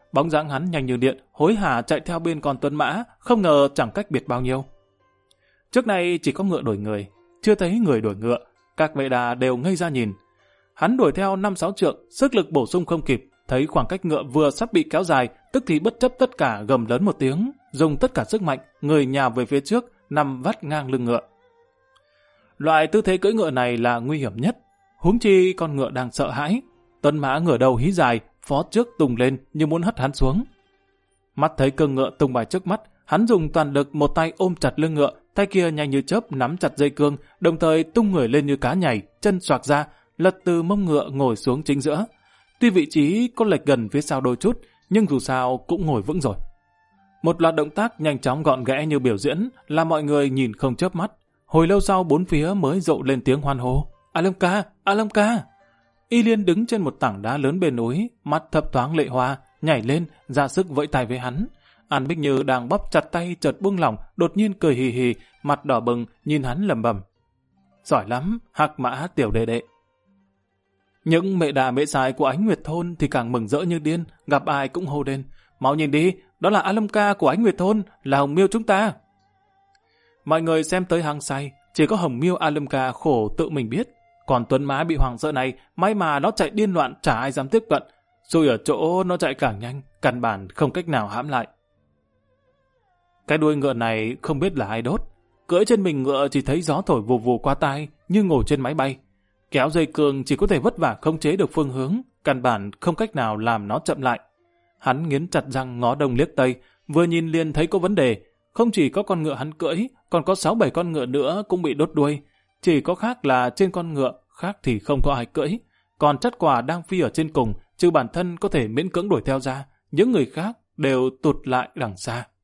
Bóng dáng hắn nhanh như điện, hối hả chạy theo bên con tuấn mã, không ngờ chẳng cách biệt bao nhiêu. Trước nay chỉ có ngựa đuổi người, chưa thấy người đuổi ngựa, các vệ đà đều ngây ra nhìn. Hắn đuổi theo 5-6 trượng, sức lực bổ sung không kịp, thấy khoảng cách ngựa vừa sắp bị kéo dài, tức thì bất chấp tất cả gầm lớn một tiếng, dùng tất cả sức mạnh, người nhào về phía trước, nằm vắt ngang lưng ngựa. Loại tư thế cưỡi ngựa này là nguy hiểm nhất, huống chi con ngựa đang sợ hãi. Tuấn mã ngửa đầu hí dài, phó trước tung lên như muốn hất hắn xuống. Mắt thấy cương ngựa tung bài trước mắt, hắn dùng toàn lực một tay ôm chặt lưng ngựa, tay kia nhanh như chớp nắm chặt dây cương, đồng thời tung người lên như cá nhảy, chân xoạc ra, lật từ mông ngựa ngồi xuống chính giữa. Tuy vị trí có lệch gần phía sau đôi chút, nhưng dù sao cũng ngồi vững rồi. Một loạt động tác nhanh chóng gọn ghẽ như biểu diễn, làm mọi người nhìn không chớp mắt. Hồi lâu sau bốn phía mới rộ lên tiếng hoan hô. A Lâm ca, A Lâm ca! Y Liên đứng trên một tảng đá lớn bên núi, mắt thấp thoáng lệ hoa, nhảy lên, ra sức vẫy tay với hắn. An Bích Như đang bóp chặt tay chợt buông lỏng, đột nhiên cười hì hì, mặt đỏ bừng, nhìn hắn lẩm bẩm. Giỏi lắm, Hạc Mã tiểu đệ đệ. Những mẹ đà mẹ xài của Ánh Nguyệt Thôn thì càng mừng rỡ như điên, gặp ai cũng hô lên. Mau nhìn đi, đó là A Lâm ca của Ánh Nguyệt Thôn, là Hồng Miêu chúng ta. Mọi người xem tới hăng say, chỉ có Hồng Miêu A Lâm ca khổ tự mình biết. Còn Tuấn Mã bị hoảng sợ này, may mà nó chạy điên loạn chả ai dám tiếp cận. Rồi ở chỗ nó chạy càng nhanh, căn bản không cách nào hãm lại. Cái đuôi ngựa này không biết là ai đốt. Cưỡi trên mình ngựa chỉ thấy gió thổi vù vù qua tai, như ngồi trên máy bay. Kéo dây cương chỉ có thể vất vả khống chế được phương hướng, căn bản không cách nào làm nó chậm lại. Hắn nghiến chặt răng ngó đông liếc tây, vừa nhìn liền thấy có vấn đề. Không chỉ có con ngựa hắn cưỡi, còn có 6-7 con ngựa nữa cũng bị đốt đuôi. Chỉ có khác là trên con ngựa, khác thì không có ai cưỡi. Còn Trắt Quả đang phi ở trên cùng, trừ bản thân có thể miễn cưỡng đuổi theo ra, những người khác đều tụt lại đằng xa.